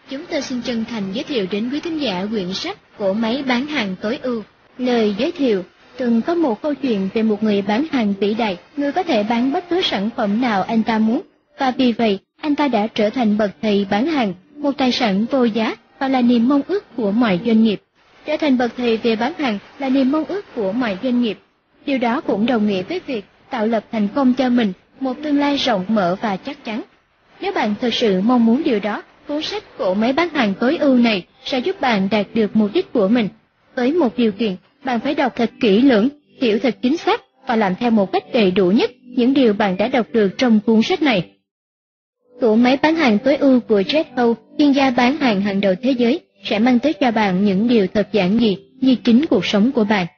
Chúng tôi xin chân thành giới thiệu đến quý thính giả quyển sách Cỗ máy bán hàng tối ưu. Lời giới thiệu: từng có một câu chuyện về một người bán hàng vĩ đại, người có thể bán bất cứ sản phẩm nào anh ta muốn, và vì vậy anh ta đã trở thành bậc thầy bán hàng, một tài sản vô giá và là niềm mong ước của mọi doanh nghiệp. Trở thành bậc thầy về bán hàng là niềm mong ước của mọi doanh nghiệp. Điều đó cũng đồng nghĩa với việc tạo lập thành công cho mình một tương lai rộng mở và chắc chắn. Nếu bạn thực sự mong muốn điều đó, cuốn sách Cỗ máy bán hàng tối ưu này sẽ giúp bạn đạt được mục đích của mình. Với một điều kiện, bạn phải đọc thật kỹ lưỡng, hiểu thật chính xác và làm theo một cách đầy đủ nhất những điều bạn đã đọc được trong cuốn sách này. Cỗ máy bán hàng tối ưu của Jeff Howe, chuyên gia bán hàng hàng đầu thế giới, sẽ mang tới cho bạn những điều thật giản dị như chính cuộc sống của bạn.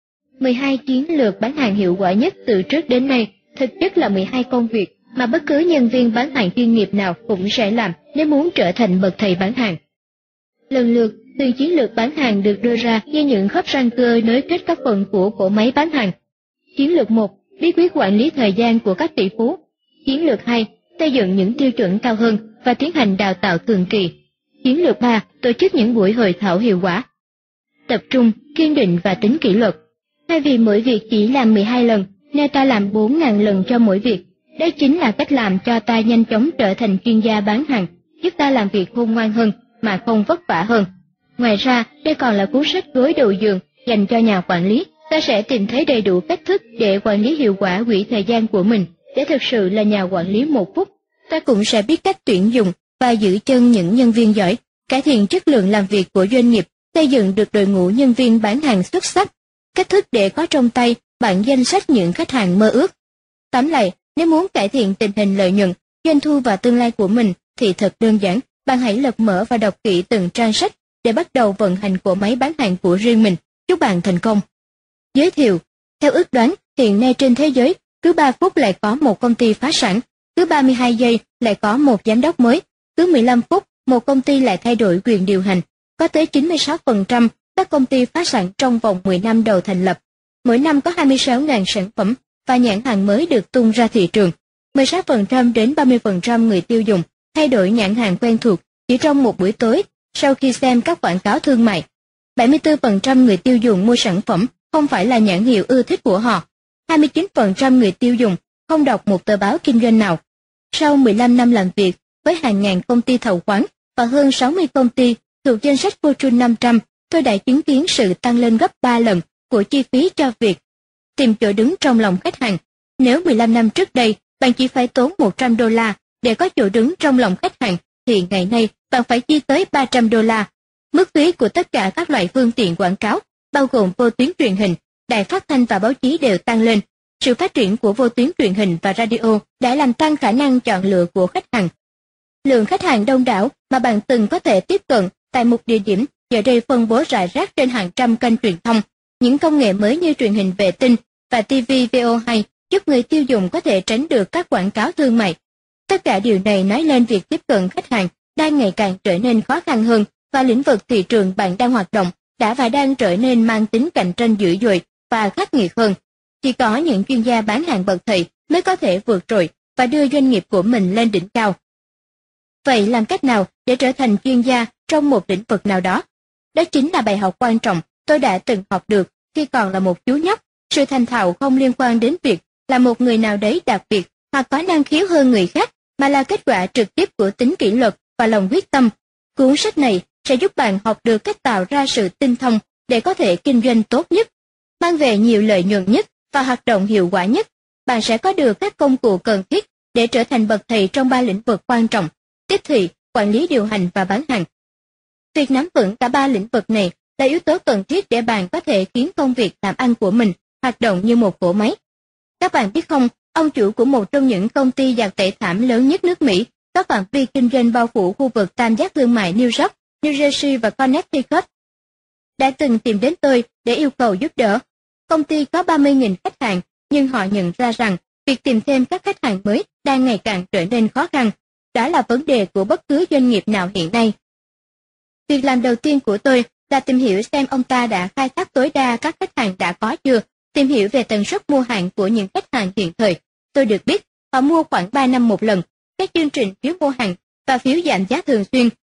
12 chiến lược bán hàng hiệu quả nhất từ trước đến nay, thực chất là 12 công việc mà bất cứ nhân viên bán hàng chuyên nghiệp nào cũng sẽ làm nếu muốn trở thành bậc thầy bán hàng. Lần lượt, từng chiến lược bán hàng được đưa ra như những khớp răng cơ nối kết các phần của cỗ máy bán hàng. Chiến lược 1, bí quyết quản lý thời gian của các tỷ phú. Chiến lược 2, xây dựng những tiêu chuẩn cao hơn và tiến hành đào tạo thường kỳ. Chiến lược 3, tổ chức những buổi hội thảo hiệu quả. Tập trung, kiên định và tính kỷ luật. Thay vì mỗi việc chỉ làm 12 lần, nên ta làm 4.000 lần cho mỗi việc. Đó chính là cách làm cho ta nhanh chóng trở thành chuyên gia bán hàng, giúp ta làm việc khôn ngoan hơn mà không vất vả hơn. Ngoài ra, đây còn là cuốn sách gối đầu giường dành cho nhà quản lý. Ta sẽ tìm thấy đầy đủ cách thức để quản lý hiệu quả quỹ thời gian của mình. Để thực sự là nhà quản lý 1 phút, ta cũng sẽ biết cách tuyển dụng và giữ chân những nhân viên giỏi, cải thiện chất lượng làm việc của doanh nghiệp, xây dựng được đội ngũ nhân viên bán hàng xuất sắc. Cách thức để có trong tay bản danh sách những khách hàng mơ ước. Tóm lại, nếu muốn cải thiện tình hình lợi nhuận, doanh thu và tương lai của mình thì thật đơn giản, bạn hãy lật mở và đọc kỹ từng trang sách để bắt đầu vận hành cỗ máy bán hàng của riêng mình. Chúc bạn thành công. Giới thiệu: theo ước đoán, hiện nay trên thế giới, cứ 3 phút lại có một công ty phá sản, cứ 32 giây lại có một giám đốc mới, cứ 15 phút một công ty lại thay đổi quyền điều hành. Có tới 96% các công ty phá sản trong vòng 10 năm đầu thành lập. Mỗi năm có 26.000 sản phẩm và nhãn hàng mới được tung ra thị trường. 16% đến 30% người tiêu dùng thay đổi nhãn hàng quen thuộc chỉ trong một buổi tối sau khi xem các quảng cáo thương mại. 74% người tiêu dùng mua sản phẩm không phải là nhãn hiệu ưa thích của họ. 29% người tiêu dùng không đọc một tờ báo kinh doanh nào. Sau 15 năm làm việc với hàng ngàn công ty thầu khoán và hơn 60 công ty thuộc danh sách Fortune 500, tôi đã chứng kiến sự tăng lên gấp 3 lần của chi phí cho việc tìm chỗ đứng trong lòng khách hàng. Nếu 15 năm trước đây bạn chỉ phải tốn $100 để có chỗ đứng trong lòng khách hàng, thì ngày nay bạn phải chi tới $300. Mức phí của tất cả các loại phương tiện quảng cáo, bao gồm vô tuyến truyền hình, đài phát thanh và báo chí đều tăng lên. Sự phát triển của vô tuyến truyền hình và radio đã làm tăng khả năng chọn lựa của khách hàng. Lượng khách hàng đông đảo mà bạn từng có thể tiếp cận tại một địa điểm giờ đây phân bố rải rác trên hàng trăm kênh truyền thông. Những công nghệ mới như truyền hình vệ tinh và TV VO2 giúp người tiêu dùng có thể tránh được các quảng cáo thương mại. Tất cả điều này nói lên việc tiếp cận khách hàng đang ngày càng trở nên khó khăn hơn, và lĩnh vực thị trường bạn đang hoạt động đã và đang trở nên mang tính cạnh tranh dữ dội và khắc nghiệt hơn. Chỉ có những chuyên gia bán hàng bậc thầy mới có thể vượt trội và đưa doanh nghiệp của mình lên đỉnh cao. Vậy làm cách nào để trở thành chuyên gia trong một lĩnh vực nào đó? Đó chính là bài học quan trọng tôi đã từng học được khi còn là một chú nhóc. Sự thành thạo không liên quan đến việc là một người nào đấy đặc biệt hoặc có năng khiếu hơn người khác, mà là kết quả trực tiếp của tính kỷ luật và lòng quyết tâm. Cuốn sách này sẽ giúp bạn học được cách tạo ra sự tinh thông để có thể kinh doanh tốt nhất, mang về nhiều lợi nhuận nhất và hoạt động hiệu quả nhất. Bạn sẽ có được các công cụ cần thiết để trở thành bậc thầy trong 3 lĩnh vực quan trọng: tiếp thị, quản lý điều hành và bán hàng. Việc nắm vững cả 3 lĩnh vực này là yếu tố cần thiết để bạn có thể khiến công việc làm ăn của mình hoạt động như một cỗ máy. Các bạn biết không, ông chủ của một trong những công ty giặt tẩy thảm lớn nhất nước Mỹ, có phạm vi kinh doanh bao phủ khu vực tam giác thương mại New York, New Jersey và Connecticut, đã từng tìm đến tôi để yêu cầu giúp đỡ. Công ty có 30.000 khách hàng, nhưng họ nhận ra rằng việc tìm thêm các khách hàng mới đang ngày càng trở nên khó khăn. Đó là vấn đề của bất cứ doanh nghiệp nào hiện nay. Việc làm đầu tiên của tôi là tìm hiểu xem ông ta đã khai thác tối đa các khách hàng đã có chưa, tìm hiểu về tần suất mua hàng của những khách hàng hiện thời. Tôi được biết họ mua khoảng 3 năm một lần, các chương trình phiếu mua hàng và phiếu giảm giá thường xuyên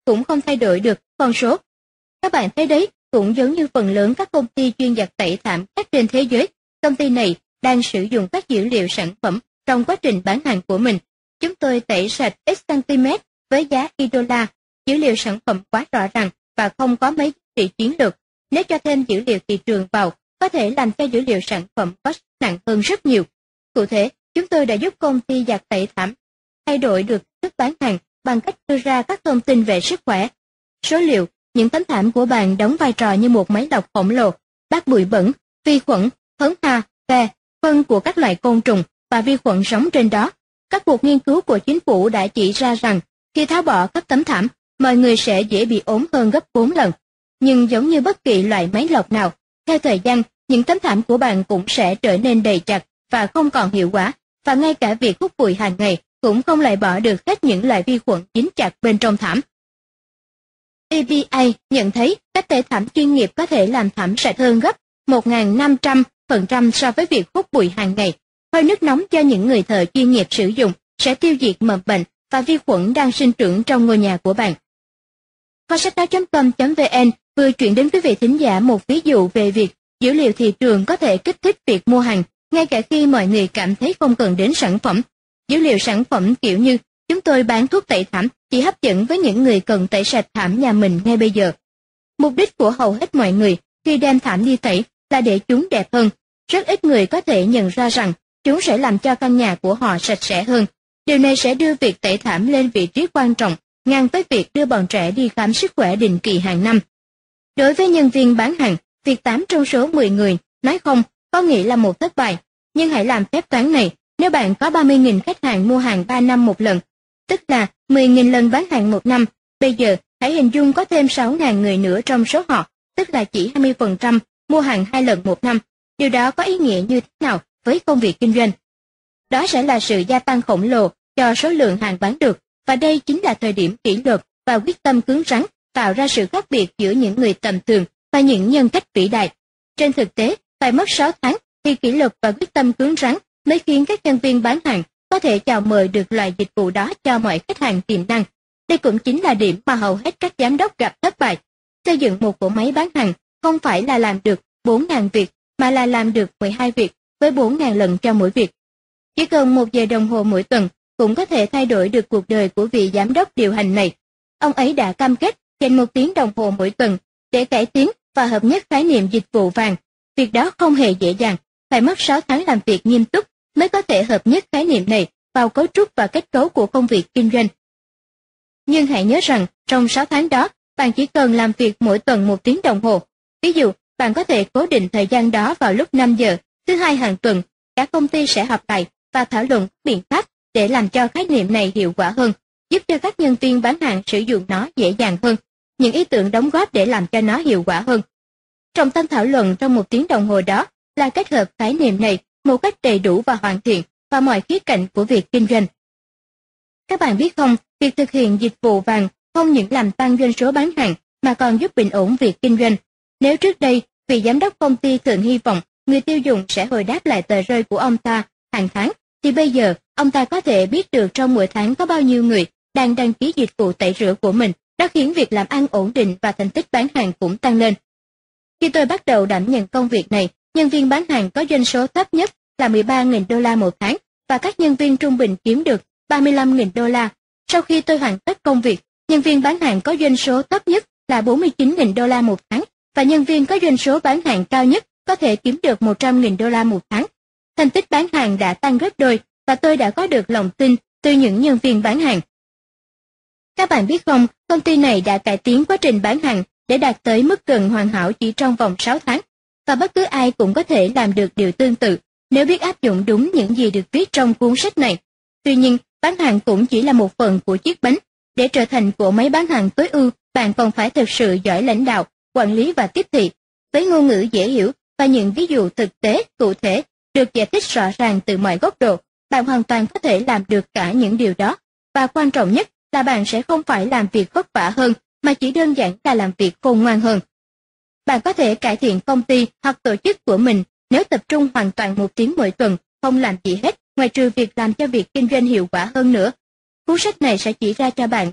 cũng không thay đổi được con số. Các bạn thấy đấy, cũng giống như phần lớn các công ty chuyên giặt tẩy thảm khác trên thế giới, công ty này đang sử dụng các dữ liệu sản phẩm trong quá trình bán hàng của mình. Chúng tôi tẩy sạch X cm với giá $1. Dữ liệu sản phẩm quá rõ ràng và không có mấy giá trị chiến lược. Nếu cho thêm dữ liệu thị trường vào, có thể làm cho dữ liệu sản phẩm có sức nặng hơn rất nhiều. Cụ thể, chúng tôi đã giúp công ty giặt tẩy thảm thay đổi được thức bán hàng bằng cách đưa ra các thông tin về sức khỏe. Số liệu, những tấm thảm của bạn đóng vai trò như một máy lọc khổng lồ, bắt bụi bẩn, vi khuẩn, phấn hoa, ve, phân của các loại côn trùng và vi khuẩn sống trên đó. Các cuộc nghiên cứu của chính phủ đã chỉ ra rằng khi tháo bỏ các tấm thảm, mọi người sẽ dễ bị ốm hơn gấp 4 lần. Nhưng giống như bất kỳ loại máy lọc nào, theo thời gian, những tấm thảm của bạn cũng sẽ trở nên đầy chặt và không còn hiệu quả, và ngay cả việc hút bụi hàng ngày cũng không loại bỏ được hết những loại vi khuẩn dính chặt bên trong thảm. EPA nhận thấy cách tẩy thảm chuyên nghiệp có thể làm thảm sạch hơn gấp 1.500% so với việc hút bụi hàng ngày. Hơi nước nóng do những người thợ chuyên nghiệp sử dụng sẽ tiêu diệt mầm bệnh và vi khuẩn đang sinh trưởng trong ngôi nhà của bạn. Kho sách nói.com.vn vừa chuyển đến quý vị thính giả một ví dụ về việc dữ liệu thị trường có thể kích thích việc mua hàng, ngay cả khi mọi người cảm thấy không cần đến sản phẩm. Dữ liệu sản phẩm kiểu như chúng tôi bán thuốc tẩy thảm chỉ hấp dẫn với những người cần tẩy sạch thảm nhà mình ngay bây giờ. Mục đích của hầu hết mọi người khi đem thảm đi tẩy là để chúng đẹp hơn. Rất ít người có thể nhận ra rằng chúng sẽ làm cho căn nhà của họ sạch sẽ hơn. Điều này sẽ đưa việc tẩy thảm lên vị trí quan trọng, ngang với việc đưa bọn trẻ đi khám sức khỏe định kỳ hàng năm. Đối với nhân viên bán hàng, việc 8 trong số 10 người nói không có nghĩa là một thất bại. Nhưng hãy làm phép toán này, nếu bạn có 30.000 khách hàng mua hàng 3 năm một lần, tức là 10.000 lần bán hàng một năm, bây giờ hãy hình dung có thêm 6.000 người nữa trong số họ, tức là chỉ 20% mua hàng 2 lần một năm. Điều đó có ý nghĩa như thế nào với công việc kinh doanh? Đó sẽ là sự gia tăng khổng lồ cho số lượng hàng bán được, và đây chính là thời điểm kỷ luật và quyết tâm cứng rắn tạo ra sự khác biệt giữa những người tầm thường và những nhân cách vĩ đại. Trên thực tế, phải mất 6 tháng thì kỷ luật và quyết tâm cứng rắn mới khiến các nhân viên bán hàng có thể chào mời được loại dịch vụ đó cho mọi khách hàng tiềm năng. Đây cũng chính là điểm mà hầu hết các giám đốc gặp thất bại. Xây dựng một cỗ máy bán hàng không phải là làm được 4.000 việc, mà là làm được 12 việc với 4.000 lần cho mỗi việc. Chỉ cần 1 giờ đồng hồ mỗi tuần cũng có thể thay đổi được cuộc đời của vị giám đốc điều hành này. Ông ấy đã cam kết dành 1 tiếng đồng hồ mỗi tuần để cải tiến và hợp nhất khái niệm dịch vụ vàng. Việc đó không hề dễ dàng, phải mất 6 tháng làm việc nghiêm túc mới có thể hợp nhất khái niệm này vào cấu trúc và kết cấu của công việc kinh doanh. Nhưng hãy nhớ rằng, trong 6 tháng đó, bạn chỉ cần làm việc mỗi tuần 1 tiếng đồng hồ. Ví dụ, bạn có thể cố định thời gian đó vào lúc 5 giờ, thứ Hai hàng tuần, cả công ty sẽ họp lại và thảo luận biện pháp để làm cho khái niệm này hiệu quả hơn, giúp cho các nhân viên bán hàng sử dụng nó dễ dàng hơn, những ý tưởng đóng góp để làm cho nó hiệu quả hơn. Trọng tâm thảo luận trong 1 tiếng đồng hồ đó là kết hợp khái niệm này một cách đầy đủ và hoàn thiện vào mọi khía cạnh của việc kinh doanh. Các bạn biết không, việc thực hiện dịch vụ vàng không những làm tăng doanh số bán hàng mà còn giúp bình ổn việc kinh doanh. Nếu trước đây, vị giám đốc công ty thường hy vọng người tiêu dùng sẽ hồi đáp lại tờ rơi của ông ta hàng tháng, thì bây giờ ông ta có thể biết được trong mỗi tháng có bao nhiêu người đang đăng ký dịch vụ tẩy rửa của mình. Đó khiến việc làm ăn ổn định và thành tích bán hàng cũng tăng lên. Khi tôi bắt đầu đảm nhận công việc này, nhân viên bán hàng có doanh số thấp nhất là $13.000 một tháng, và các nhân viên trung bình kiếm được $35.000. Sau khi tôi hoàn tất công việc, nhân viên bán hàng có doanh số thấp nhất là $49.000 một tháng, và nhân viên có doanh số bán hàng cao nhất có thể kiếm được $100.000 một tháng. Thành tích bán hàng đã tăng gấp đôi, và tôi đã có được lòng tin từ những nhân viên bán hàng. Các bạn biết không, công ty này đã cải tiến quá trình bán hàng để đạt tới mức gần hoàn hảo chỉ trong vòng 6 tháng, và bất cứ ai cũng có thể làm được điều tương tự nếu biết áp dụng đúng những gì được viết trong cuốn sách này. Tuy nhiên, bán hàng cũng chỉ là một phần của chiếc bánh. Để trở thành cỗ máy bán hàng tối ưu, bạn còn phải thực sự giỏi lãnh đạo, quản lý và tiếp thị. Với ngôn ngữ dễ hiểu và những ví dụ thực tế, cụ thể, được giải thích rõ ràng từ mọi góc độ, bạn hoàn toàn có thể làm được cả những điều đó. Và quan trọng nhất là bạn sẽ không phải làm việc vất vả hơn, mà chỉ đơn giản là làm việc khôn ngoan hơn. Bạn có thể cải thiện công ty hoặc tổ chức của mình nếu tập trung hoàn toàn 1 tiếng mỗi tuần, không làm gì hết, ngoài trừ việc làm cho việc kinh doanh hiệu quả hơn nữa. Cuốn sách này sẽ chỉ ra cho bạn biết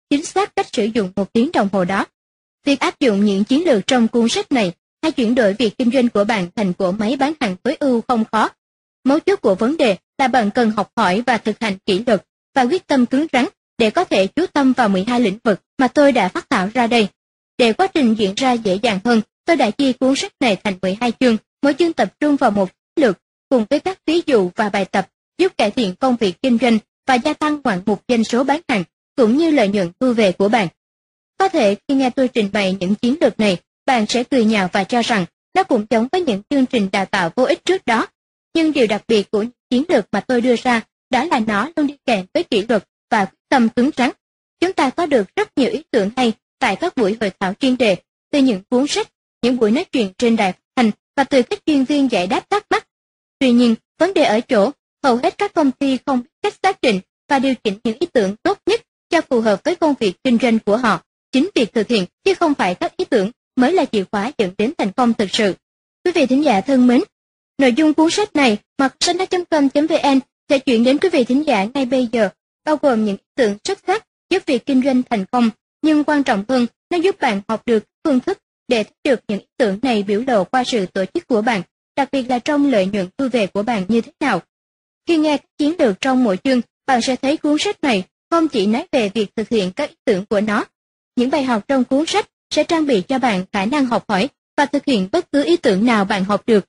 chính xác cách sử dụng 1 tiếng đồng hồ đó. Việc áp dụng những chiến lược trong cuốn sách này hay chuyển đổi việc kinh doanh của bạn thành cỗ máy bán hàng tối ưu không khó. Mấu chốt của vấn đề là bạn cần học hỏi và thực hành kỷ luật và quyết tâm cứng rắn để có thể chú tâm vào 12 lĩnh vực mà tôi đã phát thảo ra đây. Để quá trình diễn ra dễ dàng hơn, tôi đã chia cuốn sách này thành 12 chương, mỗi chương tập trung vào một chiến lược cùng với các ví dụ và bài tập giúp cải thiện công việc kinh doanh và gia tăng ngoạn mục doanh số bán hàng cũng như lợi nhuận thu về của bạn. Có thể khi nghe tôi trình bày những chiến lược này, bạn sẽ cười nhạo và cho rằng nó cũng giống với những chương trình đào tạo vô ích trước đó. Nhưng điều đặc biệt của những chiến lược mà tôi đưa ra đó là nó luôn đi kèm với kỷ luật và quyết tâm cứng rắn. Chúng ta có được rất nhiều ý tưởng hay tại các buổi hội thảo chuyên đề, từ những cuốn sách, những buổi nói chuyện trên đài phát thanh và từ các chuyên viên giải đáp thắc mắc. Tuy nhiên, vấn đề ở chỗ, hầu hết các công ty không biết cách xác định và điều chỉnh những ý tưởng tốt nhất cho phù hợp với công việc kinh doanh của họ. Chính việc thực hiện chứ không phải các ý tưởng mới là chìa khóa dẫn đến thành công thực sự. Quý vị thính giả thân mến, nội dung cuốn sách này mà kho-sách.com.vn sẽ chuyển đến quý vị thính giả ngay bây giờ, bao gồm những ý tưởng xuất sắc giúp việc kinh doanh thành công, nhưng quan trọng hơn, nó giúp bạn học được phương thức để thấy được những ý tưởng này biểu lộ qua sự tổ chức của bạn, đặc biệt là trong lợi nhuận thu về của bạn như thế nào. Khi nghe các chiến lược trong mỗi chương, bạn sẽ thấy cuốn sách này không chỉ nói về việc thực hiện các ý tưởng của nó. Những bài học trong cuốn sách sẽ trang bị cho bạn khả năng học hỏi và thực hiện bất cứ ý tưởng nào bạn học được.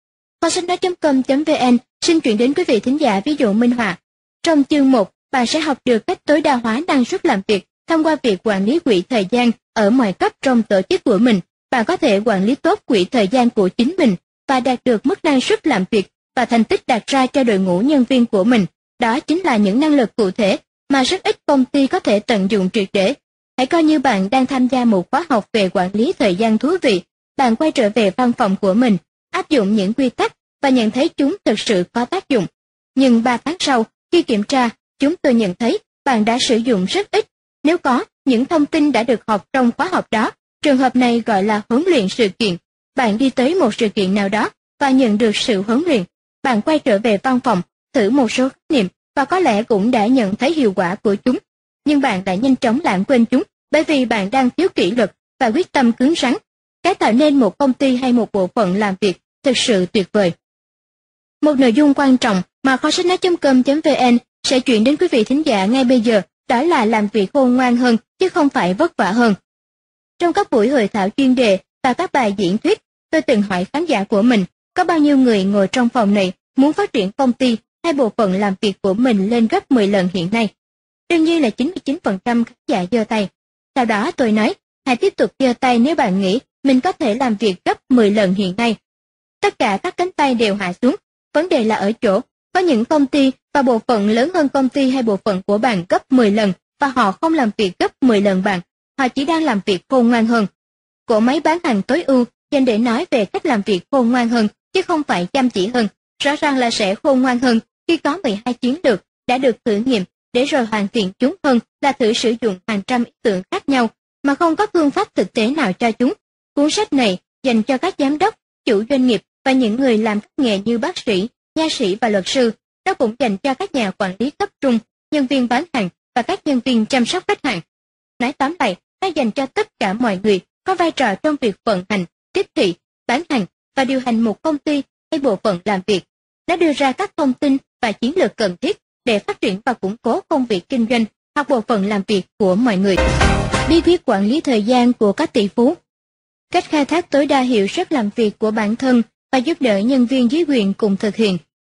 kho-sách.com.vn xin chuyển đến quý vị thính giả ví dụ minh họa. Trong chương 1, bạn sẽ học được cách tối đa hóa năng suất làm việc thông qua việc quản lý quỹ thời gian ở mọi cấp trong tổ chức của mình. Bạn có thể quản lý tốt quỹ thời gian của chính mình và đạt được mức năng suất làm việc và thành tích đặt ra cho đội ngũ nhân viên của mình. Đó chính là những năng lực cụ thể mà rất ít công ty có thể tận dụng triệt để. Hãy coi như bạn đang tham gia một khóa học về quản lý thời gian thú vị. Bạn quay trở về văn phòng của mình, áp dụng những quy tắc và nhận thấy chúng thực sự có tác dụng. Nhưng 3 tháng sau, khi kiểm tra, chúng tôi nhận thấy bạn đã sử dụng rất ít. Nếu có những thông tin đã được học trong khóa học đó, trường hợp này gọi là huấn luyện sự kiện. Bạn đi tới một sự kiện nào đó và nhận được sự huấn luyện. Bạn quay trở về văn phòng, thử một số khái niệm và có lẽ cũng đã nhận thấy hiệu quả của chúng. Nhưng bạn đã nhanh chóng lãng quên chúng bởi vì bạn đang thiếu kỷ luật và quyết tâm cứng rắn. Cái tạo nên một công ty hay một bộ phận làm việc thực sự tuyệt vời. Một nội dung quan trọng mà kho-sách.com.vn sẽ chuyển đến quý vị thính giả ngay bây giờ, đó là làm việc khôn ngoan hơn chứ không phải vất vả hơn. Trong các buổi hội thảo chuyên đề và các bài diễn thuyết, tôi từng hỏi khán giả của mình, có bao nhiêu người ngồi trong phòng này muốn phát triển công ty hay bộ phận làm việc của mình lên gấp 10 lần hiện nay? Đương nhiên là 99% khán giả giơ tay. Sau đó tôi nói, hãy tiếp tục giơ tay nếu bạn nghĩ mình có thể làm việc gấp 10 lần hiện nay. Tất cả các cánh tay đều hạ xuống. Vấn đề là ở chỗ, có những công ty và bộ phận lớn hơn công ty hay bộ phận của bạn gấp 10 lần và họ không làm việc gấp 10 lần bạn. Họ chỉ đang làm việc khôn ngoan hơn. Cỗ máy bán hàng tối ưu dành để nói về cách làm việc khôn ngoan hơn chứ không phải chăm chỉ hơn. Rõ ràng là sẽ khôn ngoan hơn khi có 12 chiến lược đã được thử nghiệm để rồi hoàn thiện chúng hơn là thử sử dụng hàng trăm ý tưởng khác nhau mà không có phương pháp thực tế nào cho chúng. Cuốn sách này dành cho các giám đốc, chủ doanh nghiệp và những người làm các nghề như bác sĩ, nha sĩ và luật sư. Nó cũng dành cho các nhà quản lý cấp trung, nhân viên bán hàng và các nhân viên chăm sóc khách hàng. Nói tóm lại, nó dành cho tất cả mọi người có vai trò trong việc vận hành, tiếp thị, bán hàng và điều hành một công ty hay bộ phận làm việc. Nó đưa ra các thông tin và chiến lược cần thiết để phát triển và củng cố công việc kinh doanh hoặc bộ phận làm việc của mọi người. Bí quyết quản lý thời gian của các tỷ phú. Cách khai thác tối đa hiệu suất làm việc của bản thân và giúp đỡ nhân viên dưới quyền cùng thực hiện.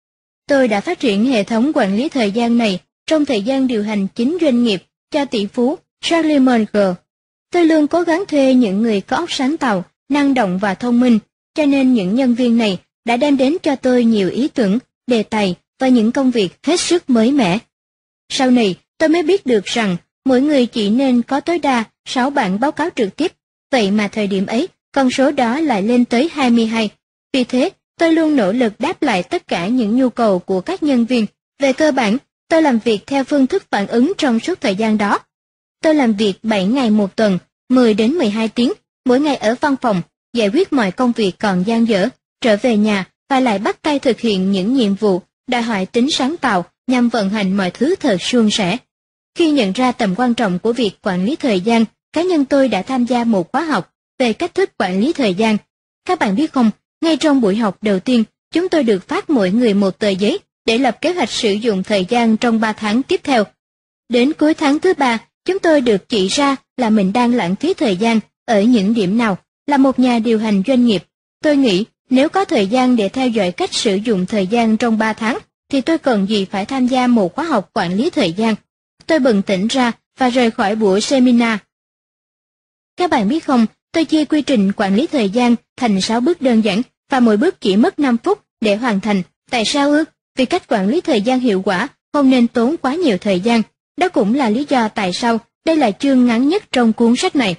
Tôi đã phát triển hệ thống quản lý thời gian này trong thời gian điều hành chính doanh nghiệp cho tỷ phú Charlie Munger. Tôi luôn cố gắng thuê những người có óc sáng tạo, năng động và thông minh, cho nên những nhân viên này đã đem đến cho tôi nhiều ý tưởng, đề tài và những công việc hết sức mới mẻ. Sau này, tôi mới biết được rằng mỗi người chỉ nên có tối đa 6 bản báo cáo trực tiếp, vậy mà thời điểm ấy, con số đó lại lên tới 22. Vì thế, tôi luôn nỗ lực đáp lại tất cả những nhu cầu của các nhân viên. Về cơ bản, tôi làm việc theo phương thức phản ứng trong suốt thời gian đó. Tôi làm việc 7 ngày một tuần, 10 đến 12 tiếng, mỗi ngày ở văn phòng, giải quyết mọi công việc còn dang dở, trở về nhà và lại bắt tay thực hiện những nhiệm vụ đòi hỏi tính sáng tạo nhằm vận hành mọi thứ thật suôn sẻ. Khi nhận ra tầm quan trọng của việc quản lý thời gian, cá nhân tôi đã tham gia một khóa học về cách thức quản lý thời gian. Các bạn biết không, ngay trong buổi học đầu tiên, chúng tôi được phát mỗi người một tờ giấy để lập kế hoạch sử dụng thời gian trong 3 tháng tiếp theo. Đến cuối tháng thứ 3, chúng tôi được chỉ ra là mình đang lãng phí thời gian ở những điểm nào. Là một nhà điều hành doanh nghiệp, tôi nghĩ nếu có thời gian để theo dõi cách sử dụng thời gian trong 3 tháng, thì tôi cần gì phải tham gia một khóa học quản lý thời gian. Tôi bừng tỉnh ra và rời khỏi buổi seminar. Các bạn biết không, tôi chia quy trình quản lý thời gian thành 6 bước đơn giản và mỗi bước chỉ mất 5 phút để hoàn thành. Tại sao ư? Vì cách quản lý thời gian hiệu quả không nên tốn quá nhiều thời gian. Đó cũng là lý do tại sao đây là chương ngắn nhất trong cuốn sách này.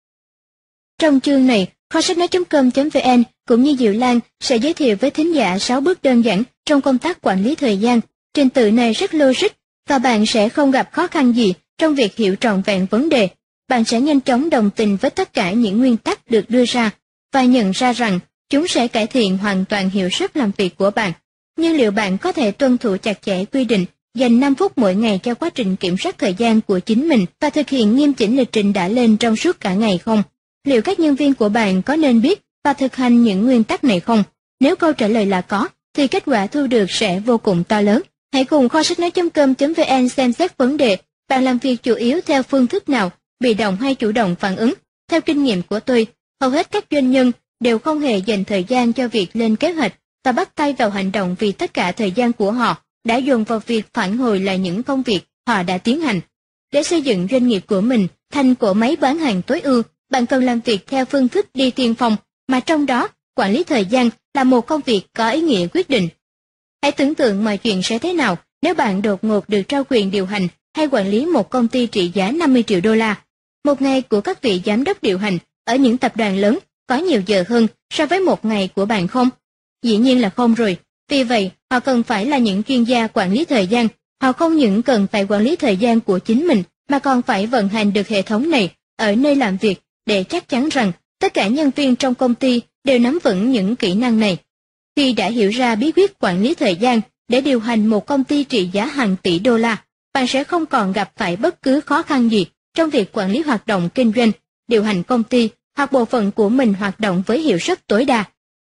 Trong chương này, kho sách nói.com.vn cũng như Diệu Lan sẽ giới thiệu với thính giả 6 bước đơn giản trong công tác quản lý thời gian. Trình tự này rất logic và bạn sẽ không gặp khó khăn gì trong việc hiểu trọn vẹn vấn đề. Bạn sẽ nhanh chóng đồng tình với tất cả những nguyên tắc được đưa ra và nhận ra rằng chúng sẽ cải thiện hoàn toàn hiệu suất làm việc của bạn. Nhưng liệu bạn có thể tuân thủ chặt chẽ quy định dành 5 phút mỗi ngày cho quá trình kiểm soát thời gian của chính mình và thực hiện nghiêm chỉnh lịch trình đã lên trong suốt cả ngày không? Liệu các nhân viên của bạn có nên biết và thực hành những nguyên tắc này không? Nếu câu trả lời là có, thì kết quả thu được sẽ vô cùng to lớn. Hãy cùng kho sách nói.com.vn xem xét vấn đề, bạn làm việc chủ yếu theo phương thức nào, bị động hay chủ động phản ứng. Theo kinh nghiệm của tôi, hầu hết các doanh nhân đều không hề dành thời gian cho việc lên kế hoạch và bắt tay vào hành động vì tất cả thời gian của họ đã dồn vào việc phản hồi lại những công việc họ đã tiến hành. Để xây dựng doanh nghiệp của mình thành cỗ máy bán hàng tối ưu, bạn cần làm việc theo phương thức đi tiên phong, mà trong đó, quản lý thời gian là một công việc có ý nghĩa quyết định. Hãy tưởng tượng mọi chuyện sẽ thế nào nếu bạn đột ngột được trao quyền điều hành hay quản lý một công ty trị giá 50 triệu đô la. Một ngày của các vị giám đốc điều hành ở những tập đoàn lớn có nhiều giờ hơn so với một ngày của bạn không? Dĩ nhiên là không rồi. Vì vậy, họ cần phải là những chuyên gia quản lý thời gian. Họ không những cần phải quản lý thời gian của chính mình, mà còn phải vận hành được hệ thống này ở nơi làm việc để chắc chắn rằng tất cả nhân viên trong công ty đều nắm vững những kỹ năng này. Khi đã hiểu ra bí quyết quản lý thời gian để điều hành một công ty trị giá hàng tỷ đô la, bạn sẽ không còn gặp phải bất cứ khó khăn gì trong việc quản lý hoạt động kinh doanh, điều hành công ty hoặc bộ phận của mình hoạt động với hiệu suất tối đa.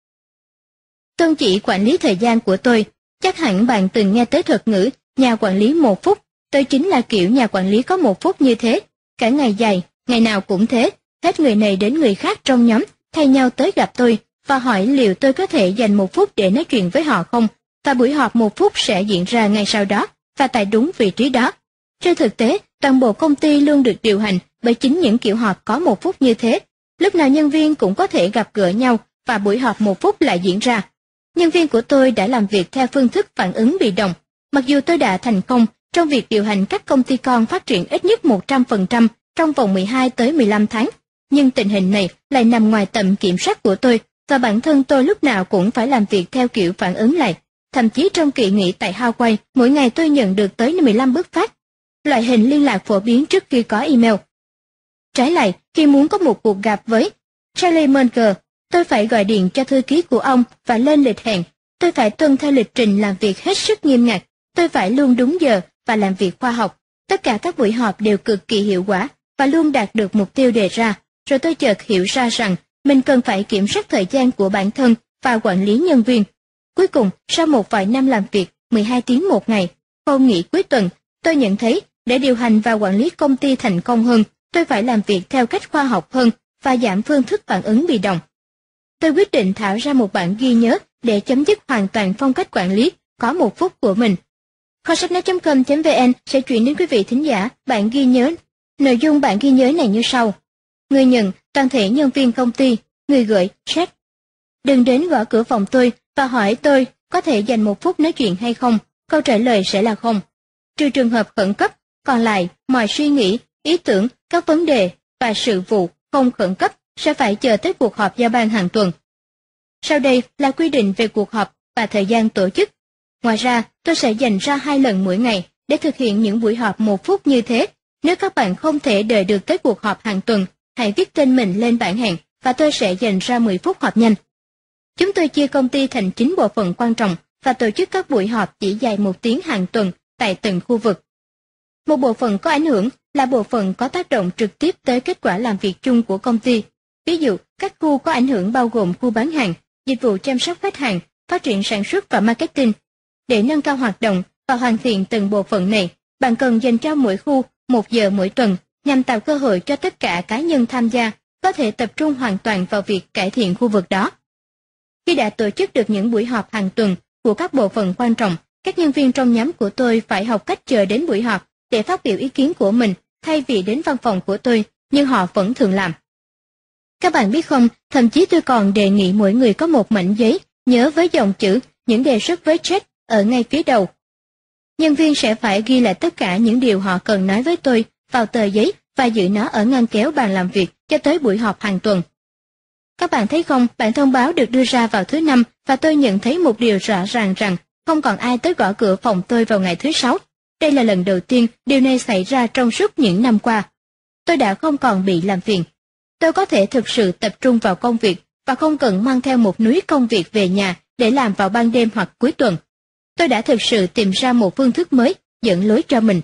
Tôn chỉ quản lý thời gian của tôi, chắc hẳn bạn từng nghe tới thuật ngữ nhà quản lý 1 phút. Tôi chính là kiểu nhà quản lý có 1 phút như thế, cả ngày dài, ngày nào cũng thế, hết người này đến người khác trong nhóm thay nhau tới gặp tôi và hỏi liệu tôi có thể dành 1 phút để nói chuyện với họ không, và buổi họp 1 phút sẽ diễn ra ngay sau đó và tại đúng vị trí đó. Trên thực tế, toàn bộ công ty luôn được điều hành bởi chính những kiểu họp có 1 phút như thế. Lúc nào nhân viên cũng có thể gặp gỡ nhau và buổi họp 1 phút lại diễn ra. Nhân viên của tôi đã làm việc theo phương thức phản ứng bị động. Mặc dù tôi đã thành công trong việc điều hành các công ty con phát triển ít nhất 100% trong vòng 12 tới 15 tháng, nhưng tình hình này lại nằm ngoài tầm kiểm soát của tôi, và bản thân tôi lúc nào cũng phải làm việc theo kiểu phản ứng lại. Thậm chí trong kỳ nghỉ tại Hawaii, mỗi ngày tôi nhận được tới 15 bức phát, loại hình liên lạc phổ biến trước khi có email. Trái lại, khi muốn có một cuộc gặp với Charlie Munger, tôi phải gọi điện cho thư ký của ông và lên lịch hẹn. Tôi phải tuân theo lịch trình làm việc hết sức nghiêm ngặt. Tôi phải luôn đúng giờ và làm việc khoa học. Tất cả các buổi họp đều cực kỳ hiệu quả và luôn đạt được mục tiêu đề ra. Rồi tôi chợt hiểu ra rằng mình cần phải kiểm soát thời gian của bản thân và quản lý nhân viên. Cuối cùng, sau một vài năm làm việc 12 tiếng một ngày, hôm nghỉ cuối tuần, tôi nhận thấy để điều hành và quản lý công ty thành công hơn, tôi phải làm việc theo cách khoa học hơn và giảm phương thức phản ứng bị động. Tôi quyết định thảo ra một bản ghi nhớ để chấm dứt hoàn toàn phong cách quản lý có 1 phút của mình. Kho sách nói.com.vn sẽ chuyển đến quý vị thính giả bản ghi nhớ. Nội dung bản ghi nhớ này như sau. Người nhận, toàn thể nhân viên công ty. Người gửi, sếp. Đừng đến gõ cửa phòng tôi và hỏi tôi có thể dành 1 phút nói chuyện hay không. Câu trả lời sẽ là không. Trừ trường hợp khẩn cấp, còn lại, mọi suy nghĩ, ý tưởng, các vấn đề và sự vụ không khẩn cấp sẽ phải chờ tới cuộc họp giao ban hàng tuần. Sau đây là quy định về cuộc họp và thời gian tổ chức. Ngoài ra, tôi sẽ dành ra 2 lần mỗi ngày để thực hiện những buổi họp 1 phút như thế. Nếu các bạn không thể đợi được tới cuộc họp hàng tuần, hãy viết tên mình lên bảng hẹn và tôi sẽ dành ra 10 phút họp nhanh. Chúng tôi chia công ty thành 9 bộ phận quan trọng và tổ chức các buổi họp chỉ dài 1 tiếng hàng tuần tại từng khu vực. Một bộ phận có ảnh hưởng là bộ phận có tác động trực tiếp tới kết quả làm việc chung của công ty. Ví dụ, các khu có ảnh hưởng bao gồm khu bán hàng, dịch vụ chăm sóc khách hàng, phát triển sản xuất và marketing. Để nâng cao hoạt động và hoàn thiện từng bộ phận này, bạn cần dành cho mỗi khu 1 giờ mỗi tuần nhằm tạo cơ hội cho tất cả cá nhân tham gia có thể tập trung hoàn toàn vào việc cải thiện khu vực đó. Khi đã tổ chức được những buổi họp hàng tuần của các bộ phận quan trọng, các nhân viên trong nhóm của tôi phải học cách chờ đến buổi họp để phát biểu ý kiến của mình thay vì đến văn phòng của tôi, nhưng họ vẫn thường làm. Các bạn biết không, thậm chí tôi còn đề nghị mỗi người có một mảnh giấy nhớ với dòng chữ những đề xuất với Jack ở ngay phía đầu. Nhân viên sẽ phải ghi lại tất cả những điều họ cần nói với tôi vào tờ giấy và giữ nó ở ngăn kéo bàn làm việc cho tới buổi họp hàng tuần. Các bạn thấy không, bản thông báo được đưa ra vào thứ Năm và tôi nhận thấy một điều rõ ràng rằng không còn ai tới gõ cửa phòng tôi vào ngày thứ Sáu. Đây là lần đầu tiên điều này xảy ra trong suốt những năm qua. Tôi đã không còn bị làm phiền. Tôi có thể thực sự tập trung vào công việc và không cần mang theo một núi công việc về nhà để làm vào ban đêm hoặc cuối tuần. Tôi đã thực sự tìm ra một phương thức mới dẫn lối cho mình.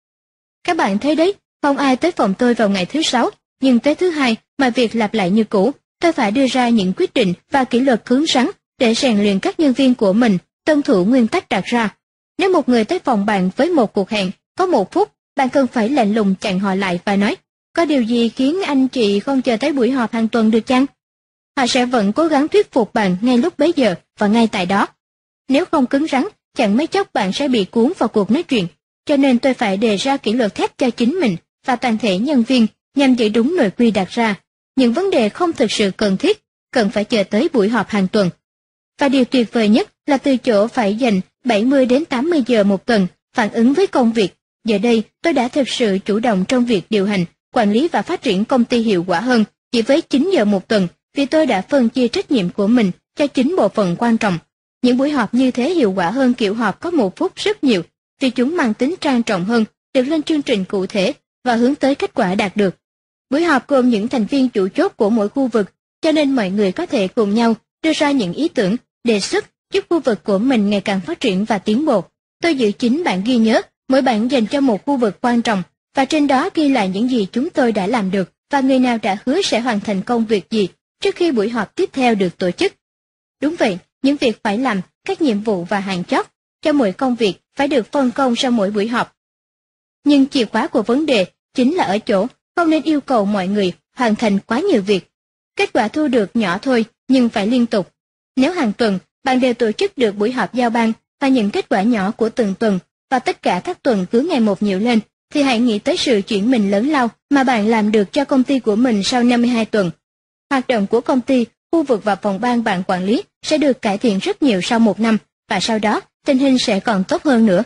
Các bạn thấy đấy, không ai tới phòng tôi vào ngày thứ Sáu, nhưng tới thứ Hai mọi việc lặp lại như cũ. Tôi phải đưa ra những quyết định và kỷ luật cứng rắn để rèn luyện các nhân viên của mình tuân thủ nguyên tắc đặt ra. Nếu một người tới phòng bạn với một cuộc hẹn, có 1 phút, bạn cần phải lạnh lùng chặn họ lại và nói, có điều gì khiến anh chị không chờ tới buổi họp hàng tuần được chăng? Họ sẽ vẫn cố gắng thuyết phục bạn ngay lúc bấy giờ và ngay tại đó. Nếu không cứng rắn, chẳng mấy chốc bạn sẽ bị cuốn vào cuộc nói chuyện. Cho nên tôi phải đề ra kỷ luật thép cho chính mình và toàn thể nhân viên nhằm giữ đúng nội quy đặt ra. Những vấn đề không thực sự cần thiết, cần phải chờ tới buổi họp hàng tuần. Và điều tuyệt vời nhất là từ chỗ phải dành 70 đến 80 giờ một tuần phản ứng với công việc. Giờ đây, tôi đã thực sự chủ động trong việc điều hành, quản lý và phát triển công ty hiệu quả hơn chỉ với 9 giờ một tuần, vì tôi đã phân chia trách nhiệm của mình cho 9 bộ phận quan trọng. Những buổi họp như thế hiệu quả hơn kiểu họp có 1 phút rất nhiều, vì chúng mang tính trang trọng hơn, được lên chương trình cụ thể và hướng tới kết quả đạt được. Buổi họp gồm những thành viên chủ chốt của mỗi khu vực, cho nên mọi người có thể cùng nhau đưa ra những ý tưởng, đề xuất giúp khu vực của mình ngày càng phát triển và tiến bộ. Tôi giữ 9 bản ghi nhớ, mỗi bản dành cho một khu vực quan trọng, và trên đó ghi lại những gì chúng tôi đã làm được và người nào đã hứa sẽ hoàn thành công việc gì trước khi buổi họp tiếp theo được tổ chức. Đúng vậy, những việc phải làm, các nhiệm vụ và hạn chót cho mỗi công việc phải được phân công sau mỗi buổi họp. Nhưng chìa khóa của vấn đề chính là ở chỗ không nên yêu cầu mọi người hoàn thành quá nhiều việc. Kết quả thu được nhỏ thôi, nhưng phải liên tục. Nếu hàng tuần, bạn đều tổ chức được buổi họp giao ban và những kết quả nhỏ của từng tuần, và tất cả các tuần cứ ngày một nhiều lên, thì hãy nghĩ tới sự chuyển mình lớn lao mà bạn làm được cho công ty của mình sau 52 tuần. Hoạt động của công ty, khu vực và phòng ban bạn quản lý sẽ được cải thiện rất nhiều sau 1 năm, và sau đó tình hình sẽ còn tốt hơn nữa.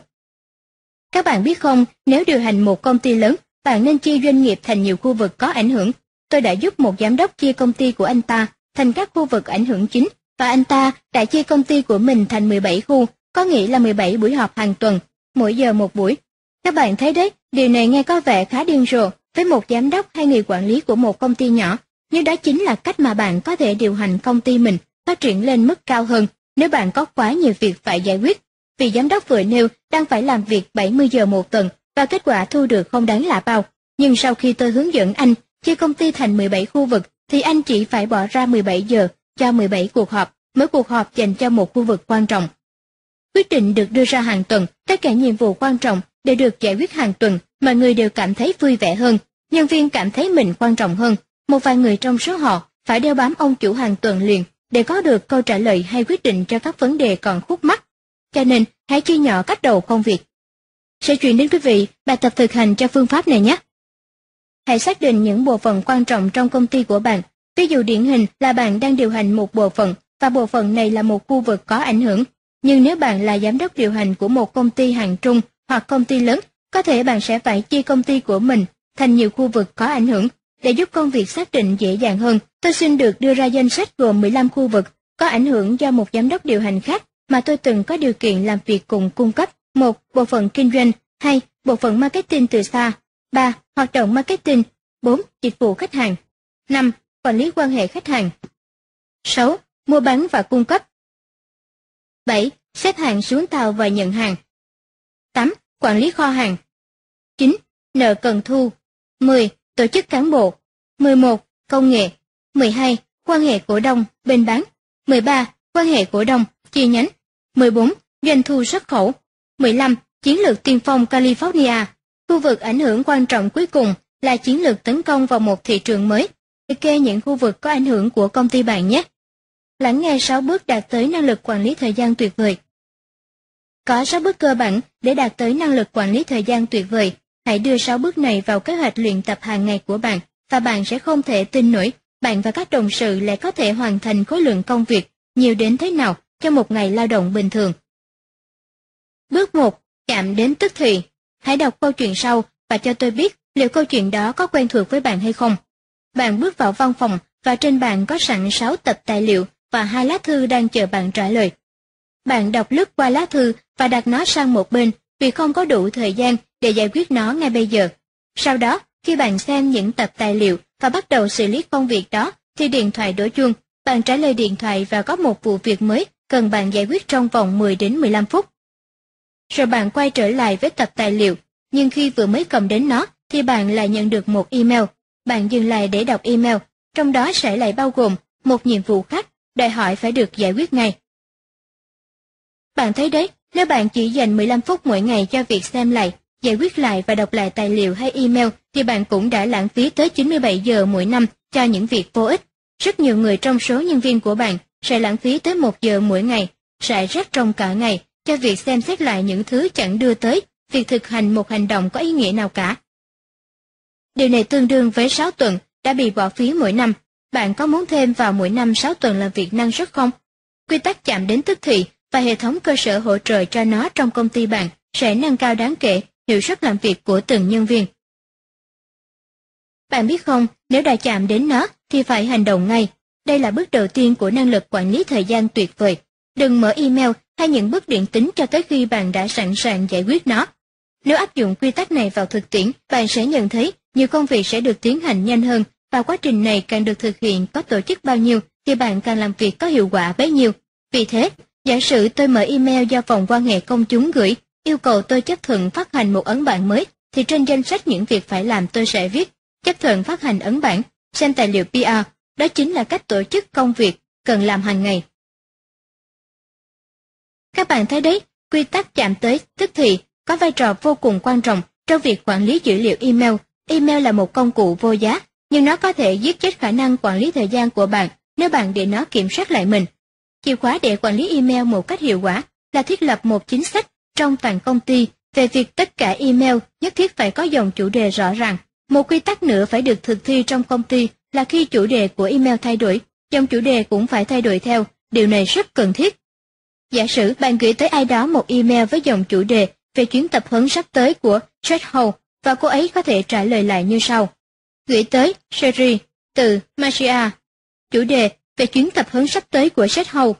Các bạn biết không, nếu điều hành một công ty lớn, bạn nên chia doanh nghiệp thành nhiều khu vực có ảnh hưởng. Tôi đã giúp một giám đốc chia công ty của anh ta thành các khu vực ảnh hưởng chính, và anh ta đã chia công ty của mình thành 17 khu, có nghĩa là 17 buổi họp hàng tuần, mỗi giờ một buổi. Các bạn thấy đấy, điều này nghe có vẻ khá điên rồ với một giám đốc hay người quản lý của một công ty nhỏ, nhưng đó chính là cách mà bạn có thể điều hành công ty mình phát triển lên mức cao hơn nếu bạn có quá nhiều việc phải giải quyết. Vì giám đốc vừa nêu đang phải làm việc 70 giờ một tuần và kết quả thu được không đáng là bao. Nhưng sau khi tôi hướng dẫn anh chia công ty thành 17 khu vực, thì anh chỉ phải bỏ ra 17 giờ cho 17 cuộc họp, mỗi cuộc họp dành cho một khu vực quan trọng. Quyết định được đưa ra hàng tuần, tất cả nhiệm vụ quan trọng đều được giải quyết hàng tuần, mọi người đều cảm thấy vui vẻ hơn, nhân viên cảm thấy mình quan trọng hơn. Một vài người trong số họ phải đeo bám ông chủ hàng tuần liền để có được câu trả lời hay quyết định cho các vấn đề còn khúc mắc. Cho nên, hãy chia nhỏ các đầu công việc. Sẽ chuyển đến quý vị bài tập thực hành cho phương pháp này nhé. Hãy xác định những bộ phận quan trọng trong công ty của bạn. Ví dụ điển hình là bạn đang điều hành một bộ phận, và bộ phận này là một khu vực có ảnh hưởng. Nhưng nếu bạn là giám đốc điều hành của một công ty hàng trung hoặc công ty lớn, có thể bạn sẽ phải chia công ty của mình thành nhiều khu vực có ảnh hưởng. Để giúp công việc xác định dễ dàng hơn, tôi xin được đưa ra danh sách gồm 15 khu vực có ảnh hưởng do một giám đốc điều hành khác mà tôi từng có điều kiện làm việc cùng cung cấp. 1. Bộ phận kinh doanh. 2. Bộ phận marketing từ xa. 3. Hoạt động marketing. 4. Dịch vụ khách hàng. 5. Quản lý quan hệ khách hàng. 6. Mua bán và cung cấp. 7. Xếp hàng xuống tàu và nhận hàng. 8. Quản lý kho hàng. 9. Nợ cần thu. 10. Tổ chức cán bộ. 11. Công nghệ. 12. Quan hệ cổ đông, bên bán. 13. Quan hệ cổ đông, chi nhánh. 14. Doanh thu xuất khẩu. 15. Chiến lược tiên phong California. Khu vực ảnh hưởng quan trọng cuối cùng là chiến lược tấn công vào một thị trường mới. Liệt kê những khu vực có ảnh hưởng của công ty bạn nhé. Lắng nghe 6 bước đạt tới năng lực quản lý thời gian tuyệt vời. Có 6 bước cơ bản để đạt tới năng lực quản lý thời gian tuyệt vời. Hãy đưa 6 bước này vào kế hoạch luyện tập hàng ngày của bạn, và bạn sẽ không thể tin nổi bạn và các đồng sự lại có thể hoàn thành khối lượng công việc nhiều đến thế nào trong một ngày lao động bình thường. Bước 1. Chạm đến tức thì. Hãy đọc câu chuyện sau và cho tôi biết liệu câu chuyện đó có quen thuộc với bạn hay không. Bạn bước vào văn phòng và trên bàn có sẵn 6 tập tài liệu và 2 lá thư đang chờ bạn trả lời. Bạn đọc lướt qua lá thư và đặt nó sang một bên vì không có đủ thời gian để giải quyết nó ngay bây giờ. Sau đó, khi bạn xem những tập tài liệu và bắt đầu xử lý công việc đó, thì điện thoại đổ chuông. Bạn trả lời điện thoại và có một vụ việc mới cần bạn giải quyết trong vòng 10 đến 15 phút. Rồi bạn quay trở lại với tập tài liệu, nhưng khi vừa mới cầm đến nó thì bạn lại nhận được một email. Bạn dừng lại để đọc email, trong đó sẽ lại bao gồm một nhiệm vụ khác, đòi hỏi phải được giải quyết ngay. Bạn thấy đấy, nếu bạn chỉ dành 15 phút mỗi ngày cho việc xem lại, giải quyết lại và đọc lại tài liệu hay email thì bạn cũng đã lãng phí tới 97 giờ mỗi năm cho những việc vô ích. Rất nhiều người trong số nhân viên của bạn sẽ lãng phí tới 1 giờ mỗi ngày, rải rác trong cả ngày, cho việc xem xét lại những thứ chẳng đưa tới việc thực hành một hành động có ý nghĩa nào cả. Điều này tương đương với 6 tuần đã bị bỏ phí mỗi năm. Bạn có muốn thêm vào mỗi năm 6 tuần làm việc năng suất không? Quy tắc chạm đến tức thì và hệ thống cơ sở hỗ trợ cho nó trong công ty bạn sẽ nâng cao đáng kể hiệu suất làm việc của từng nhân viên. Bạn biết không, nếu đã chạm đến nó thì phải hành động ngay. Đây là bước đầu tiên của năng lực quản lý thời gian tuyệt vời. Đừng mở email hay những bước điện tính cho tới khi bạn đã sẵn sàng giải quyết nó. Nếu áp dụng quy tắc này vào thực tiễn, bạn sẽ nhận thấy nhiều công việc sẽ được tiến hành nhanh hơn, và quá trình này càng được thực hiện có tổ chức bao nhiêu thì bạn càng làm việc có hiệu quả bấy nhiêu. Vì thế, giả sử tôi mở email do phòng quan hệ công chúng gửi, yêu cầu tôi chấp thuận phát hành một ấn bản mới, thì trên danh sách những việc phải làm tôi sẽ viết chấp thuận phát hành ấn bản, xem tài liệu PR. Đó chính là cách tổ chức công việc cần làm hàng ngày. Các bạn thấy đấy, quy tắc chạm tới tức thì có vai trò vô cùng quan trọng trong việc quản lý dữ liệu email. Email là một công cụ vô giá, nhưng nó có thể giết chết khả năng quản lý thời gian của bạn nếu bạn để nó kiểm soát lại mình. Chìa khóa để quản lý email một cách hiệu quả là thiết lập một chính sách trong toàn công ty về việc tất cả email nhất thiết phải có dòng chủ đề rõ ràng. Một quy tắc nữa phải được thực thi trong công ty là khi chủ đề của email thay đổi, dòng chủ đề cũng phải thay đổi theo. Điều này rất cần thiết. Giả sử bạn gửi tới ai đó một email với dòng chủ đề về chuyến tập huấn sắp tới của Threshold, và cô ấy có thể trả lời lại như sau. Gửi tới Sherry từ Marcia. Chủ đề về chuyến tập huấn sắp tới của Threshold.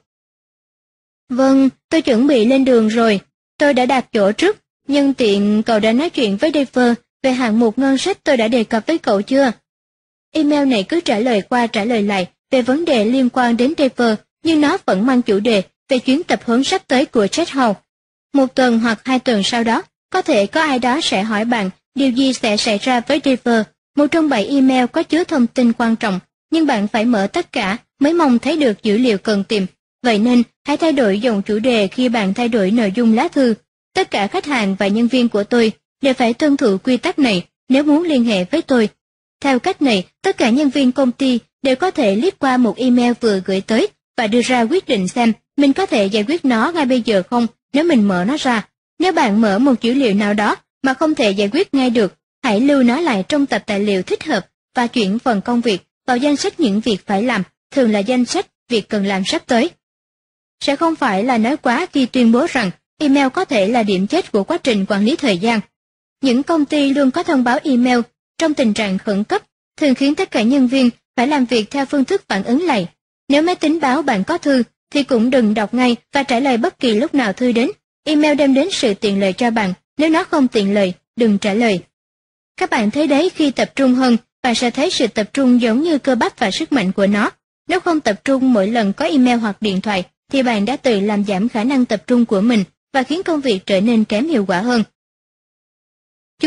Vâng, tôi chuẩn bị lên đường rồi. Tôi đã đặt chỗ trước, nhân tiện cậu đã nói chuyện với Dave về hạng mục ngân sách tôi đã đề cập với cậu chưa? Email này cứ trả lời qua trả lời lại về vấn đề liên quan đến Dave, nhưng nó vẫn mang chủ đề về chuyến tập huấn sắp tới của Threshold. 1 tuần hoặc 2 tuần sau đó, có thể có ai đó sẽ hỏi bạn điều gì sẽ xảy ra với Dave. Một trong 7 email có chứa thông tin quan trọng, nhưng bạn phải mở tất cả mới mong thấy được dữ liệu cần tìm. Vậy nên, hãy thay đổi dòng chủ đề khi bạn thay đổi nội dung lá thư. Tất cả khách hàng và nhân viên của tôi đều phải tuân thủ quy tắc này nếu muốn liên hệ với tôi. Theo cách này, tất cả nhân viên công ty đều có thể liếc qua một email vừa gửi tới và đưa ra quyết định xem mình có thể giải quyết nó ngay bây giờ không nếu mình mở nó ra. Nếu bạn mở một dữ liệu nào đó mà không thể giải quyết ngay được, hãy lưu nó lại trong tập tài liệu thích hợp và chuyển phần công việc vào danh sách những việc phải làm, thường là danh sách việc cần làm sắp tới. Sẽ không phải là nói quá khi tuyên bố rằng email có thể là điểm chết của quá trình quản lý thời gian. Những công ty luôn có thông báo email trong tình trạng khẩn cấp, thường khiến tất cả nhân viên phải làm việc theo phương thức phản ứng lại. Nếu máy tính báo bạn có thư, thì cũng đừng đọc ngay và trả lời bất kỳ lúc nào thư đến. Email đem đến sự tiện lợi cho bạn, nếu nó không tiện lợi, đừng trả lời. Các bạn thấy đấy, khi tập trung hơn, bạn sẽ thấy sự tập trung giống như cơ bắp và sức mạnh của nó. Nếu không tập trung mỗi lần có email hoặc điện thoại, thì bạn đã tự làm giảm khả năng tập trung của mình và khiến công việc trở nên kém hiệu quả hơn. Chú ý,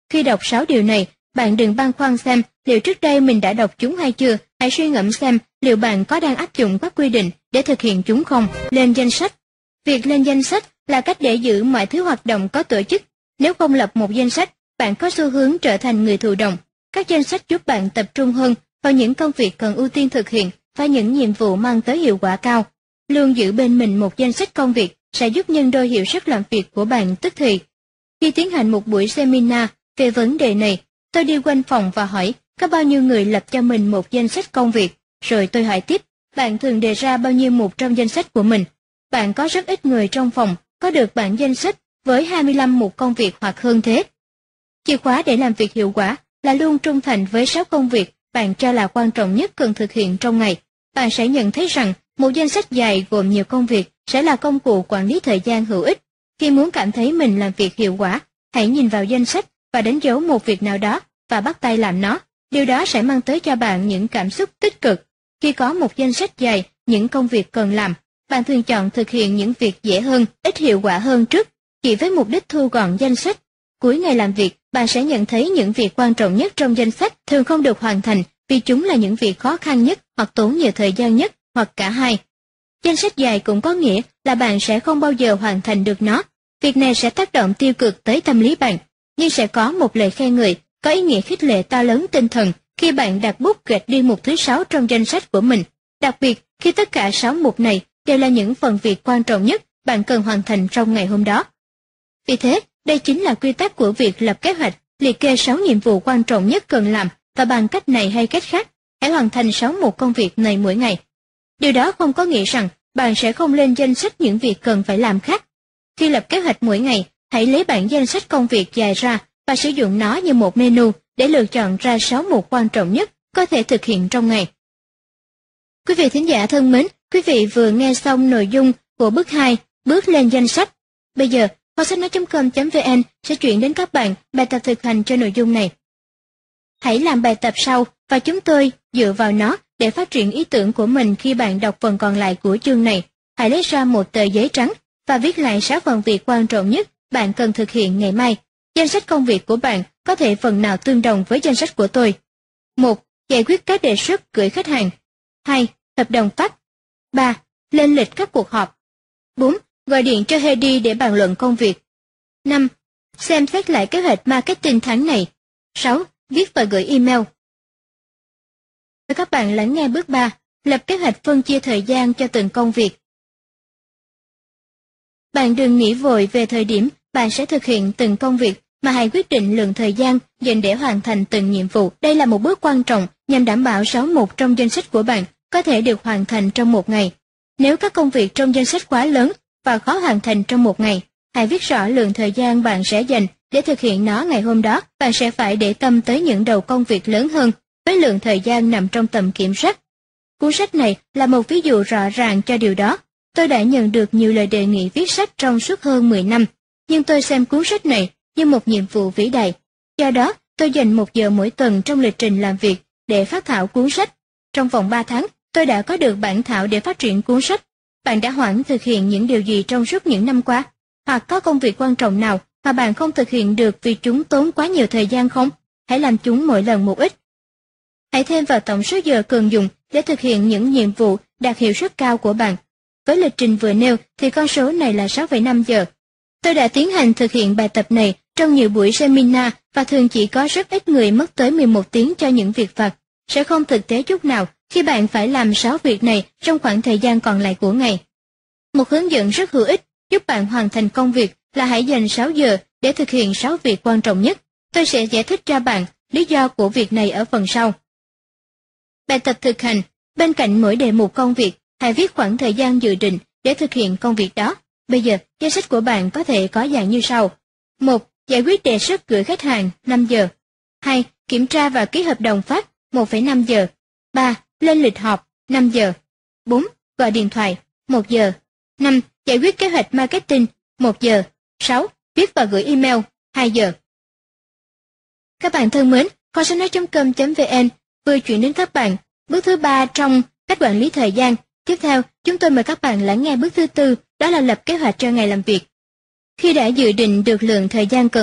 Khi đọc 6 điều này, bạn đừng băn khoăn xem liệu trước đây mình đã đọc chúng hay chưa, hãy suy ngẫm xem liệu bạn có đang áp dụng các quy định để thực hiện chúng không. Lên danh sách. Việc lên danh sách là cách để giữ mọi thứ hoạt động có tổ chức. Nếu không lập một danh sách, bạn có xu hướng trở thành người thụ động. Các danh sách giúp bạn tập trung hơn vào những công việc cần ưu tiên thực hiện và những nhiệm vụ mang tới hiệu quả cao. Luôn giữ bên mình một danh sách công việc sẽ giúp nhân đôi hiệu suất làm việc của bạn tức thì. Khi tiến hành một buổi seminar về vấn đề này, tôi đi quanh phòng và hỏi có bao nhiêu người lập cho mình một danh sách công việc, rồi tôi hỏi tiếp, bạn thường đề ra bao nhiêu mục trong danh sách của mình? Bạn có rất ít người trong phòng có được bản danh sách với 25 mục công việc hoặc hơn thế. Chìa khóa để làm việc hiệu quả là luôn trung thành với 6 công việc bạn cho là quan trọng nhất cần thực hiện trong ngày. Bạn sẽ nhận thấy rằng một danh sách dài gồm nhiều công việc sẽ là công cụ quản lý thời gian hữu ích. Khi muốn cảm thấy mình làm việc hiệu quả, hãy nhìn vào danh sách và đánh dấu một việc nào đó và bắt tay làm nó. Điều đó sẽ mang tới cho bạn những cảm xúc tích cực. Khi có một danh sách dài những công việc cần làm, bạn thường chọn thực hiện những việc dễ hơn, ít hiệu quả hơn trước, chỉ với mục đích thu gọn danh sách. Cuối ngày làm việc, bạn sẽ nhận thấy những việc quan trọng nhất trong danh sách thường không được hoàn thành vì chúng là những việc khó khăn nhất hoặc tốn nhiều thời gian nhất hoặc cả hai. Danh sách dài cũng có nghĩa là bạn sẽ không bao giờ hoàn thành được nó. Việc này sẽ tác động tiêu cực tới tâm lý bạn, nhưng sẽ có một lời khen ngợi có ý nghĩa khích lệ to lớn tinh thần khi bạn đặt bút gạch đi mục thứ 6 trong danh sách của mình. Đặc biệt khi tất cả 6 mục này đều là những phần việc quan trọng nhất bạn cần hoàn thành trong ngày hôm đó. Vì thế, đây chính là quy tắc của việc lập kế hoạch, liệt kê 6 nhiệm vụ quan trọng nhất cần làm và bằng cách này hay cách khác, hãy hoàn thành 6 mục công việc này mỗi ngày. Điều đó không có nghĩa rằng bạn sẽ không lên danh sách những việc cần phải làm khác. Khi lập kế hoạch mỗi ngày, hãy lấy bản danh sách công việc dài ra và sử dụng nó như một menu để lựa chọn ra 6 mục quan trọng nhất có thể thực hiện trong ngày. Quý vị thính giả thân mến, quý vị vừa nghe xong nội dung của bước 2, bước lên danh sách. Bây giờ, kho sách nói.com.vn sẽ chuyển đến các bạn bài tập thực hành cho nội dung này. Hãy làm bài tập sau và chúng tôi dựa vào nó để phát triển ý tưởng của mình khi bạn đọc phần còn lại của chương này. Hãy lấy ra một tờ giấy trắng và viết lại 6 phần việc quan trọng nhất bạn cần thực hiện ngày mai. Danh sách công việc của bạn có thể phần nào tương đồng với danh sách của tôi. 1. Giải quyết các đề xuất gửi khách hàng. 2. Hợp đồng phát. 3. Lên lịch các cuộc họp. 4. Gọi điện cho Heidi để bàn luận công việc. 5. Xem xét lại kế hoạch marketing tháng này. 6. Viết và gửi email. Mời các bạn lắng nghe bước 3. Lập kế hoạch phân chia thời gian cho từng công việc. Bạn đừng nghĩ vội về thời điểm bạn sẽ thực hiện từng công việc, mà hãy quyết định lượng thời gian dành để hoàn thành từng nhiệm vụ. Đây là một bước quan trọng nhằm đảm bảo 6 mục trong danh sách của bạn có thể được hoàn thành trong một ngày. Nếu các công việc trong danh sách quá lớn và khó hoàn thành trong một ngày, hãy viết rõ lượng thời gian bạn sẽ dành để thực hiện nó ngày hôm đó. Bạn sẽ phải để tâm tới những đầu công việc lớn hơn, với lượng thời gian nằm trong tầm kiểm soát. Cuốn sách này là một ví dụ rõ ràng cho điều đó. Tôi đã nhận được nhiều lời đề nghị viết sách trong suốt hơn 10 năm, nhưng tôi xem cuốn sách này như một nhiệm vụ vĩ đại. Do đó, tôi dành 1 giờ mỗi tuần trong lịch trình làm việc để phát thảo cuốn sách. Trong vòng 3 tháng, tôi đã có được bản thảo để phát triển cuốn sách. Bạn đã hoãn thực hiện những điều gì trong suốt những năm qua? Hoặc có công việc quan trọng nào mà bạn không thực hiện được vì chúng tốn quá nhiều thời gian không? Hãy làm chúng mỗi lần một ít. Hãy thêm vào tổng số giờ cần dùng để thực hiện những nhiệm vụ đạt hiệu suất cao của bạn. Với lịch trình vừa nêu thì con số này là 6,5 giờ. Tôi đã tiến hành thực hiện bài tập này trong nhiều buổi seminar và thường chỉ có rất ít người mất tới 11 tiếng cho những việc vặt. Sẽ không thực tế chút nào khi bạn phải làm 6 việc này trong khoảng thời gian còn lại của ngày. Một hướng dẫn rất hữu ích giúp bạn hoàn thành công việc là hãy dành 6 giờ để thực hiện 6 việc quan trọng nhất. Tôi sẽ giải thích cho bạn lý do của việc này ở phần sau. Bài tập thực hành. Bên cạnh mỗi đề mục công việc, hãy viết khoảng thời gian dự định để thực hiện công việc đó. Bây giờ, danh sách của bạn có thể có dạng như sau. 1. Giải quyết đề xuất gửi khách hàng 5 giờ. 2. Kiểm tra và ký hợp đồng phát 1,5 giờ. 3. Lên lịch họp 5 giờ. 4. Gọi điện thoại 1 giờ. 5. Giải quyết kế hoạch marketing 1 giờ. 6. Viết và gửi email 2 giờ. Các bạn thân mến, kho sách nói.com.vn vừa chuyển đến các bạn bước thứ 3 trong cách quản lý thời gian. Tiếp theo, chúng tôi mời các bạn lắng nghe bước thứ 4, đó là lập kế hoạch cho ngày làm việc. Khi đã dự định được lượng thời gian cần thiết,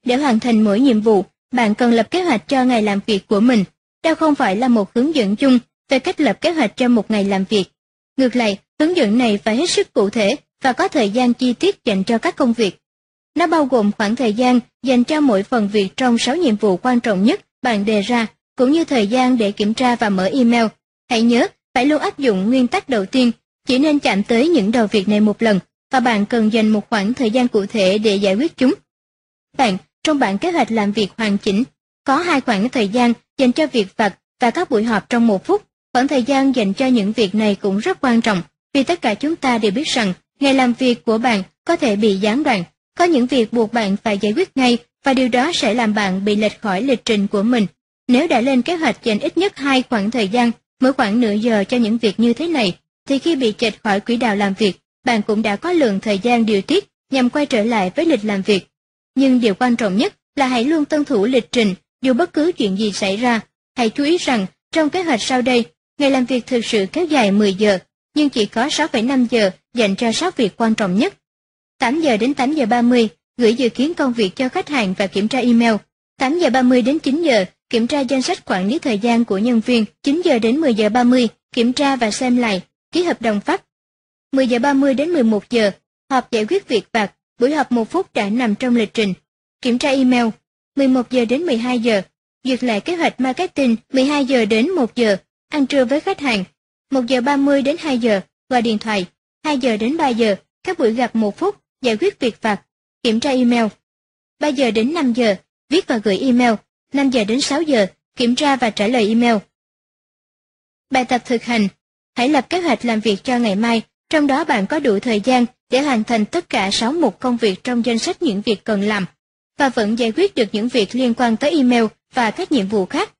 Để hoàn thành mỗi nhiệm vụ, bạn cần lập kế hoạch cho ngày làm việc của mình. Đây không phải là một hướng dẫn chung về cách lập kế hoạch cho một ngày làm việc. Ngược lại, hướng dẫn này phải hết sức cụ thể và có thời gian chi tiết dành cho các công việc. Nó bao gồm khoảng thời gian dành cho mỗi phần việc trong 6 nhiệm vụ quan trọng nhất bạn đề ra, cũng như thời gian để kiểm tra và mở email. Hãy nhớ, phải luôn áp dụng nguyên tắc đầu tiên, chỉ nên chạm tới những đầu việc này một lần, và bạn cần dành một khoảng thời gian cụ thể để giải quyết chúng. Trong bản kế hoạch làm việc hoàn chỉnh, có 2 khoảng thời gian dành cho việc vặt và các buổi họp trong 1 phút. Khoảng thời gian dành cho những việc này cũng rất quan trọng, vì tất cả chúng ta đều biết rằng ngày làm việc của bạn có thể bị gián đoạn. Có những việc buộc bạn phải giải quyết ngay, và điều đó sẽ làm bạn bị lệch khỏi lịch trình của mình. Nếu đã lên kế hoạch dành ít nhất 2 khoảng thời gian, mỗi khoảng nửa giờ cho những việc như thế này, thì khi bị chệch khỏi quỹ đạo làm việc, bạn cũng đã có lượng thời gian điều tiết nhằm quay trở lại với lịch làm việc. Nhưng điều quan trọng nhất là hãy luôn tuân thủ lịch trình, dù bất cứ chuyện gì xảy ra. Hãy chú ý rằng, trong kế hoạch sau đây, ngày làm việc thực sự kéo dài 10 giờ, nhưng chỉ có 6,5 giờ dành cho 6 việc quan trọng nhất. 8 giờ đến 8 giờ 30, gửi dự kiến công việc cho khách hàng và kiểm tra email. 8 giờ 30 đến 9 giờ, kiểm tra danh sách quản lý thời gian của nhân viên. 9 giờ đến 10 giờ 30, kiểm tra và xem lại, ký hợp đồng phát. 10 giờ 30 đến 11 giờ, họp giải quyết việc vặt, buổi họp 1 phút đã nằm trong lịch trình. Kiểm tra email. 11 giờ đến 12 giờ, duyệt lại kế hoạch marketing. 12 giờ đến 1 giờ, ăn trưa với khách hàng. 1 giờ 30 đến 2 giờ, gọi điện thoại. 2 giờ đến 3 giờ, các buổi gặp 1 phút, giải quyết việc vặt, kiểm tra email. 3 giờ đến 5 giờ, viết và gửi email. 5 giờ đến 6 giờ, kiểm tra và trả lời email. Bài tập thực hành. Hãy lập kế hoạch làm việc cho ngày mai, trong đó bạn có đủ thời gian để hoàn thành tất cả 6 mục công việc trong danh sách những việc cần làm, và vẫn giải quyết được những việc liên quan tới email và các nhiệm vụ khác.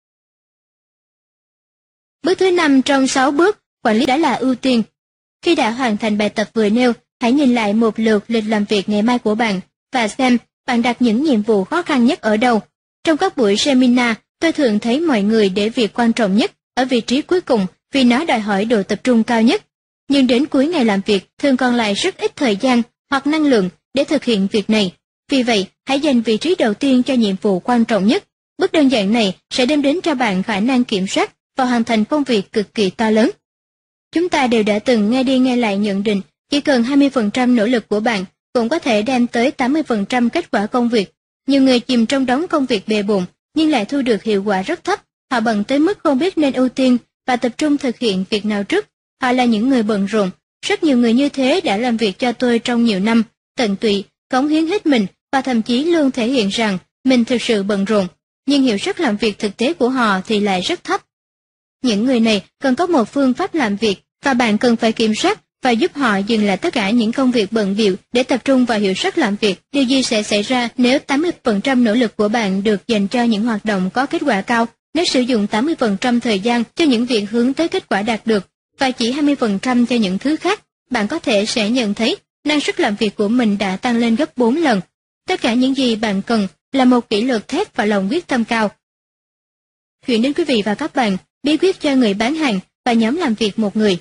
Bước thứ 5 trong 6 bước, quản lý đã là ưu tiên. Khi đã hoàn thành bài tập vừa nêu, hãy nhìn lại một lượt lịch làm việc ngày mai của bạn, và xem bạn đặt những nhiệm vụ khó khăn nhất ở đâu. Trong các buổi seminar, tôi thường thấy mọi người để việc quan trọng nhất ở vị trí cuối cùng vì nó đòi hỏi độ tập trung cao nhất. Nhưng đến cuối ngày làm việc thường còn lại rất ít thời gian hoặc năng lượng để thực hiện việc này. Vì vậy, hãy dành vị trí đầu tiên cho nhiệm vụ quan trọng nhất. Bước đơn giản này sẽ đem đến cho bạn khả năng kiểm soát và hoàn thành công việc cực kỳ to lớn. Chúng ta đều đã từng nghe đi nghe lại nhận định chỉ cần 20% nỗ lực của bạn cũng có thể đem tới 80% kết quả công việc. Nhiều người chìm trong đống công việc bề bộn nhưng lại thu được hiệu quả rất thấp. Họ bận tới mức không biết nên ưu tiên và tập trung thực hiện việc nào trước. Họ là những người bận rộn. Rất nhiều người như thế đã làm việc cho tôi trong nhiều năm, tận tụy, cống hiến hết mình và thậm chí luôn thể hiện rằng mình thực sự bận rộn. Nhưng hiệu suất làm việc thực tế của họ thì lại rất thấp. Những người này cần có một phương pháp làm việc, và bạn cần phải kiểm soát và giúp họ dừng lại tất cả những công việc bận bịu để tập trung vào hiệu suất làm việc. Điều gì sẽ xảy ra nếu 80% nỗ lực của bạn được dành cho những hoạt động có kết quả cao? Nếu sử dụng 80% thời gian cho những việc hướng tới kết quả đạt được và chỉ 20% cho những thứ khác, bạn có thể sẽ nhận thấy năng suất làm việc của mình đã tăng lên gấp 4 lần. Tất cả những gì bạn cần là một kỷ luật thép và lòng quyết tâm cao. Chuyển đến quý vị và các bạn, bí quyết cho người bán hàng và nhóm làm việc một người.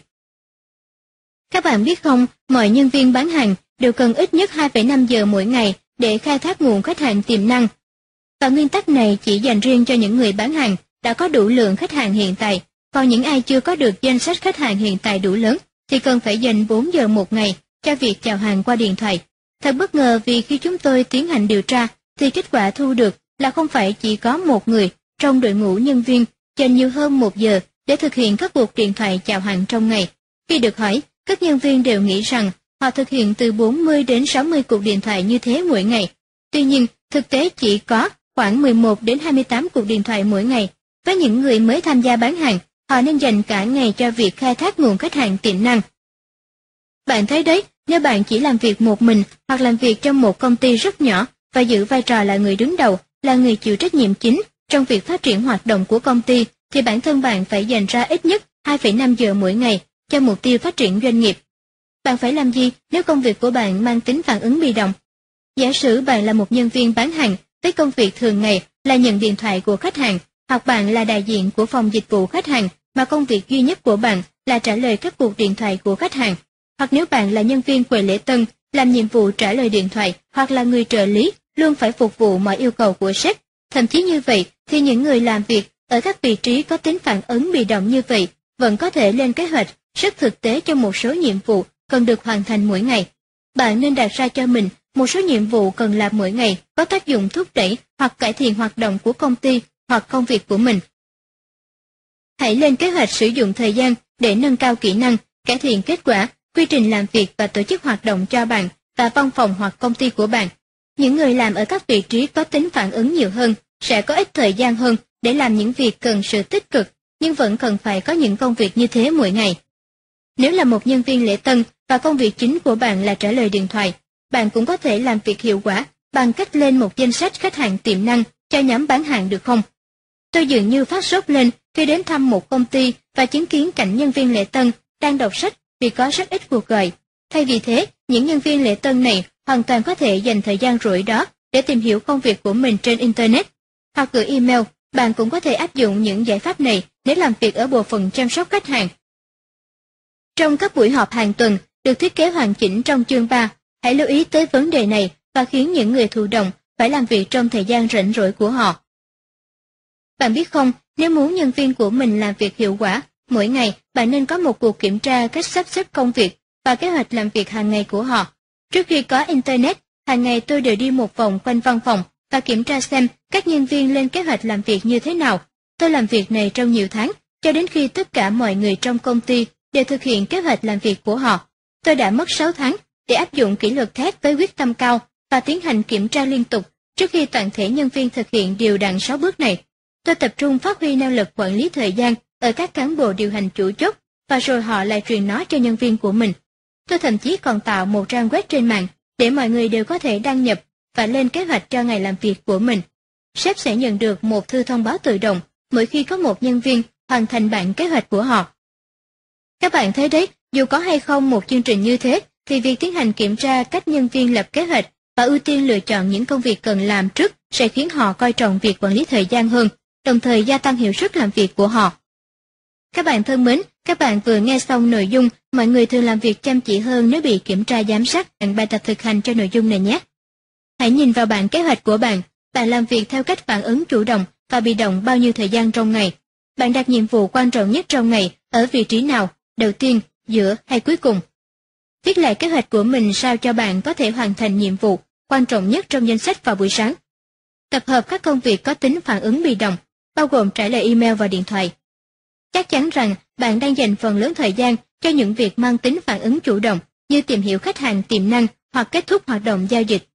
Các bạn biết không, mọi nhân viên bán hàng đều cần ít nhất 2,5 giờ mỗi ngày để khai thác nguồn khách hàng tiềm năng. Và nguyên tắc này chỉ dành riêng cho những người bán hàng đã có đủ lượng khách hàng hiện tại, còn những ai chưa có được danh sách khách hàng hiện tại đủ lớn thì cần phải dành 4 giờ một ngày cho việc chào hàng qua điện thoại. Thật bất ngờ vì khi chúng tôi tiến hành điều tra thì kết quả thu được là không phải chỉ có một người trong đội ngũ nhân viên dành nhiều hơn 1 giờ để thực hiện các cuộc điện thoại chào hàng trong ngày. Khi được hỏi, các nhân viên đều nghĩ rằng họ thực hiện từ 40 đến 60 cuộc điện thoại như thế mỗi ngày. Tuy nhiên, thực tế chỉ có khoảng 11 đến 28 cuộc điện thoại mỗi ngày. Với những người mới tham gia bán hàng, họ nên dành cả ngày cho việc khai thác nguồn khách hàng tiềm năng. Bạn thấy đấy, nếu bạn chỉ làm việc một mình hoặc làm việc trong một công ty rất nhỏ và giữ vai trò là người đứng đầu, là người chịu trách nhiệm chính trong việc phát triển hoạt động của công ty, thì bản thân bạn phải dành ra ít nhất 2,5 giờ mỗi ngày cho mục tiêu phát triển doanh nghiệp. Bạn phải làm gì nếu công việc của bạn mang tính phản ứng bị động? Giả sử bạn là một nhân viên bán hàng với công việc thường ngày là nhận điện thoại của khách hàng, hoặc bạn là đại diện của phòng dịch vụ khách hàng mà công việc duy nhất của bạn là trả lời các cuộc điện thoại của khách hàng, hoặc nếu bạn là nhân viên quầy lễ tân làm nhiệm vụ trả lời điện thoại hoặc là người trợ lý luôn phải phục vụ mọi yêu cầu của sếp. Thậm chí như vậy thì những người làm việc ở các vị trí có tính phản ứng bị động như vậy vẫn có thể lên kế hoạch rất thực tế cho một số nhiệm vụ cần được hoàn thành mỗi ngày. Bạn nên đặt ra cho mình một số nhiệm vụ cần làm mỗi ngày có tác dụng thúc đẩy hoặc cải thiện hoạt động của công ty hoặc công việc của mình. Hãy lên kế hoạch sử dụng thời gian để nâng cao kỹ năng, cải thiện kết quả, quy trình làm việc và tổ chức hoạt động cho bạn và văn phòng hoặc công ty của bạn. Những người làm ở các vị trí có tính phản ứng nhiều hơn sẽ có ít thời gian hơn để làm những việc cần sự tích cực, nhưng vẫn cần phải có những công việc như thế mỗi ngày. Nếu là một nhân viên lễ tân và công việc chính của bạn là trả lời điện thoại, bạn cũng có thể làm việc hiệu quả bằng cách lên một danh sách khách hàng tiềm năng cho nhóm bán hàng được không? Tôi dường như phát sốt lên khi đến thăm một công ty và chứng kiến cảnh nhân viên lễ tân đang đọc sách vì có rất ít cuộc gọi. Thay vì thế, những nhân viên lễ tân này hoàn toàn có thể dành thời gian rỗi đó để tìm hiểu công việc của mình trên Internet hoặc gửi email. Bạn cũng có thể áp dụng những giải pháp này để làm việc ở bộ phận chăm sóc khách hàng. Trong các buổi họp hàng tuần được thiết kế hoàn chỉnh trong chương 3, hãy lưu ý tới vấn đề này và khiến những người thụ động phải làm việc trong thời gian rảnh rỗi của họ. Bạn biết không, nếu muốn nhân viên của mình làm việc hiệu quả, mỗi ngày bạn nên có một cuộc kiểm tra cách sắp xếp công việc và kế hoạch làm việc hàng ngày của họ. Trước khi có Internet, hàng ngày tôi đều đi một vòng quanh văn phòng và kiểm tra xem các nhân viên lên kế hoạch làm việc như thế nào. Tôi làm việc này trong nhiều tháng, cho đến khi tất cả mọi người trong công ty đều thực hiện kế hoạch làm việc của họ. Tôi đã mất 6 tháng để áp dụng kỷ luật thép với quyết tâm cao và tiến hành kiểm tra liên tục trước khi toàn thể nhân viên thực hiện đều đặn 6 bước này. Tôi tập trung phát huy năng lực quản lý thời gian ở các cán bộ điều hành chủ chốt và rồi họ lại truyền nó cho nhân viên của mình. Tôi thậm chí còn tạo một trang web trên mạng để mọi người đều có thể đăng nhập và lên kế hoạch cho ngày làm việc của mình. Sếp sẽ nhận được một thư thông báo tự động mỗi khi có một nhân viên hoàn thành bản kế hoạch của họ. Các bạn thấy đấy, dù có hay không một chương trình như thế, thì việc tiến hành kiểm tra cách nhân viên lập kế hoạch và ưu tiên lựa chọn những công việc cần làm trước sẽ khiến họ coi trọng việc quản lý thời gian hơn, đồng thời gia tăng hiệu suất làm việc của họ. Các bạn thân mến, các bạn vừa nghe xong nội dung mọi người thường làm việc chăm chỉ hơn nếu bị kiểm tra giám sát. Bài tập thực hành cho nội dung này nhé. Hãy nhìn vào bản kế hoạch của bạn. Bạn làm việc theo cách phản ứng chủ động và bị động bao nhiêu thời gian trong ngày? Bạn đặt nhiệm vụ quan trọng nhất trong ngày ở vị trí nào? Đầu tiên, giữa hay cuối cùng? Viết lại kế hoạch của mình sao cho bạn có thể hoàn thành nhiệm vụ quan trọng nhất trong danh sách vào buổi sáng. Tập hợp các công việc có tính phản ứng bị động, bao gồm trả lời email và điện thoại. Chắc chắn rằng bạn đang dành phần lớn thời gian cho những việc mang tính phản ứng chủ động như tìm hiểu khách hàng tiềm năng hoặc kết thúc hoạt động giao dịch.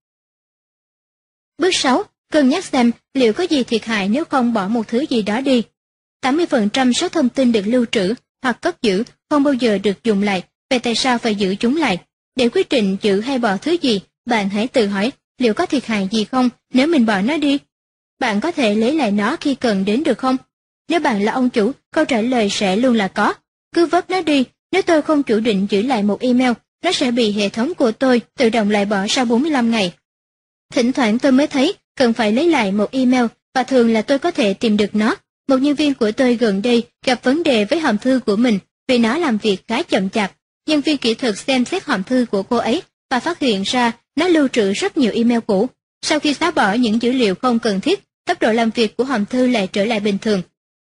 Bước 6. Cân nhắc xem liệu có gì thiệt hại nếu không bỏ một thứ gì đó đi. 80% số thông tin được lưu trữ hoặc cất giữ không bao giờ được dùng lại, vậy tại sao phải giữ chúng lại? Để quyết định giữ hay bỏ thứ gì, bạn hãy tự hỏi liệu có thiệt hại gì không nếu mình bỏ nó đi? Bạn có thể lấy lại nó khi cần đến được không? Nếu bạn là ông chủ, câu trả lời sẽ luôn là có. Cứ vớt nó đi, nếu tôi không chủ định giữ lại một email, nó sẽ bị hệ thống của tôi tự động loại bỏ sau 45 ngày. Thỉnh thoảng tôi mới thấy cần phải lấy lại một email và thường là tôi có thể tìm được nó. Một nhân viên của tôi gần đây gặp vấn đề với hòm thư của mình vì nó làm việc khá chậm chạp. Nhân viên kỹ thuật xem xét hòm thư của cô ấy và phát hiện ra nó lưu trữ rất nhiều email cũ. Sau khi xóa bỏ những dữ liệu không cần thiết, tốc độ làm việc của hòm thư lại trở lại bình thường.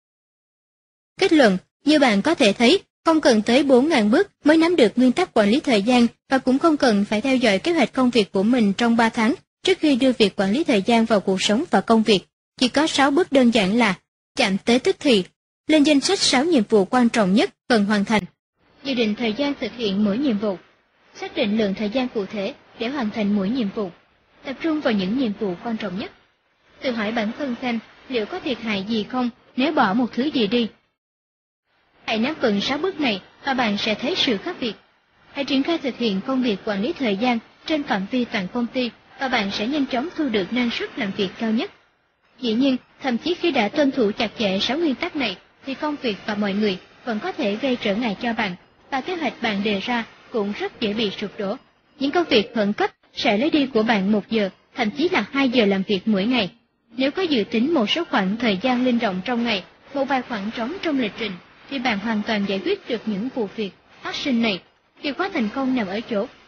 Kết luận, như bạn có thể thấy, không cần tới 4.000 bước mới nắm được nguyên tắc quản lý thời gian và cũng không cần phải theo dõi kế hoạch công việc của mình trong 3 tháng trước khi đưa việc quản lý thời gian vào cuộc sống và công việc. Chỉ có 6 bước đơn giản là chạm tới tức thì, lên danh sách 6 nhiệm vụ quan trọng nhất cần hoàn thành, dự định thời gian thực hiện mỗi nhiệm vụ, xác định lượng thời gian cụ thể để hoàn thành mỗi nhiệm vụ, tập trung vào những nhiệm vụ quan trọng nhất. Tự hỏi bản thân xem liệu có thiệt hại gì không nếu bỏ một thứ gì đi. Hãy nắm vững 6 bước này và bạn sẽ thấy sự khác biệt. Hãy triển khai thực hiện công việc quản lý thời gian trên phạm vi toàn công ty và bạn sẽ nhanh chóng thu được năng suất làm việc cao nhất. Dĩ nhiên, thậm chí khi đã tuân thủ chặt chẽ 6 nguyên tắc này, thì công việc và mọi người vẫn có thể gây trở ngại cho bạn, và kế hoạch bạn đề ra cũng rất dễ bị sụp đổ. Những công việc khẩn cấp sẽ lấy đi của bạn 1 giờ, thậm chí là 2 giờ làm việc mỗi ngày. Nếu có dự tính một số khoảng thời gian linh động trong ngày, một vài khoảng trống trong lịch trình, thì bạn hoàn toàn giải quyết được những vụ việc phát sinh này. Chìa khóa thành công nằm ở chỗ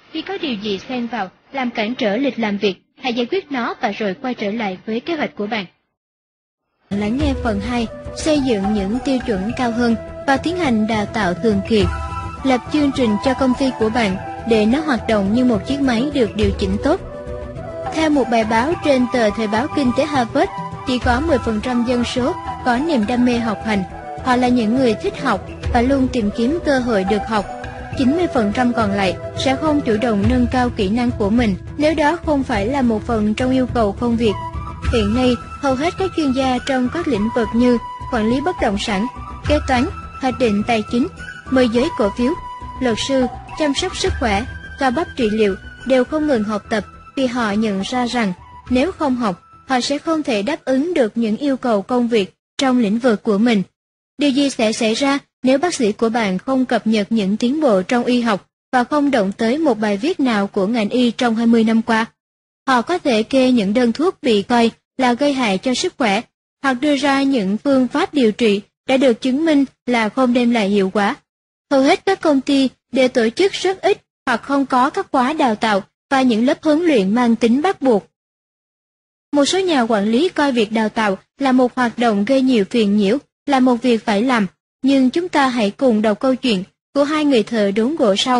khi có điều gì xen vào, làm cản trở lịch làm việc, hãy giải quyết nó và rồi quay trở lại với kế hoạch của bạn. Lắng nghe phần 2, xây dựng những tiêu chuẩn cao hơn và tiến hành đào tạo thường kỳ. Lập chương trình cho công ty của bạn để nó hoạt động như một chiếc máy được điều chỉnh tốt. Theo một bài báo trên tờ Thời báo Kinh tế Harvard, chỉ có 10% dân số có niềm đam mê học hành. Họ là những người thích học và luôn tìm kiếm cơ hội được học. 90% còn lại sẽ không chủ động nâng cao kỹ năng của mình nếu đó không phải là một phần trong yêu cầu công việc. Hiện nay, hầu hết các chuyên gia trong các lĩnh vực như quản lý bất động sản, kế toán, hoạch định tài chính, môi giới cổ phiếu, luật sư, chăm sóc sức khỏe, xoa bóp trị liệu đều không ngừng học tập vì họ nhận ra rằng nếu không học, họ sẽ không thể đáp ứng được những yêu cầu công việc trong lĩnh vực của mình. Điều gì sẽ xảy ra nếu bác sĩ của bạn không cập nhật những tiến bộ trong y học và không động tới một bài viết nào của ngành y trong 20 năm qua? Họ có thể kê những đơn thuốc bị coi là gây hại cho sức khỏe, hoặc đưa ra những phương pháp điều trị đã được chứng minh là không đem lại hiệu quả. Hầu hết các công ty đều tổ chức rất ít hoặc không có các khóa đào tạo và những lớp huấn luyện mang tính bắt buộc. Một số nhà quản lý coi việc đào tạo là một hoạt động gây nhiều phiền nhiễu, là một việc phải làm, nhưng chúng ta hãy cùng đọc câu chuyện của hai người thợ đốn gỗ sau.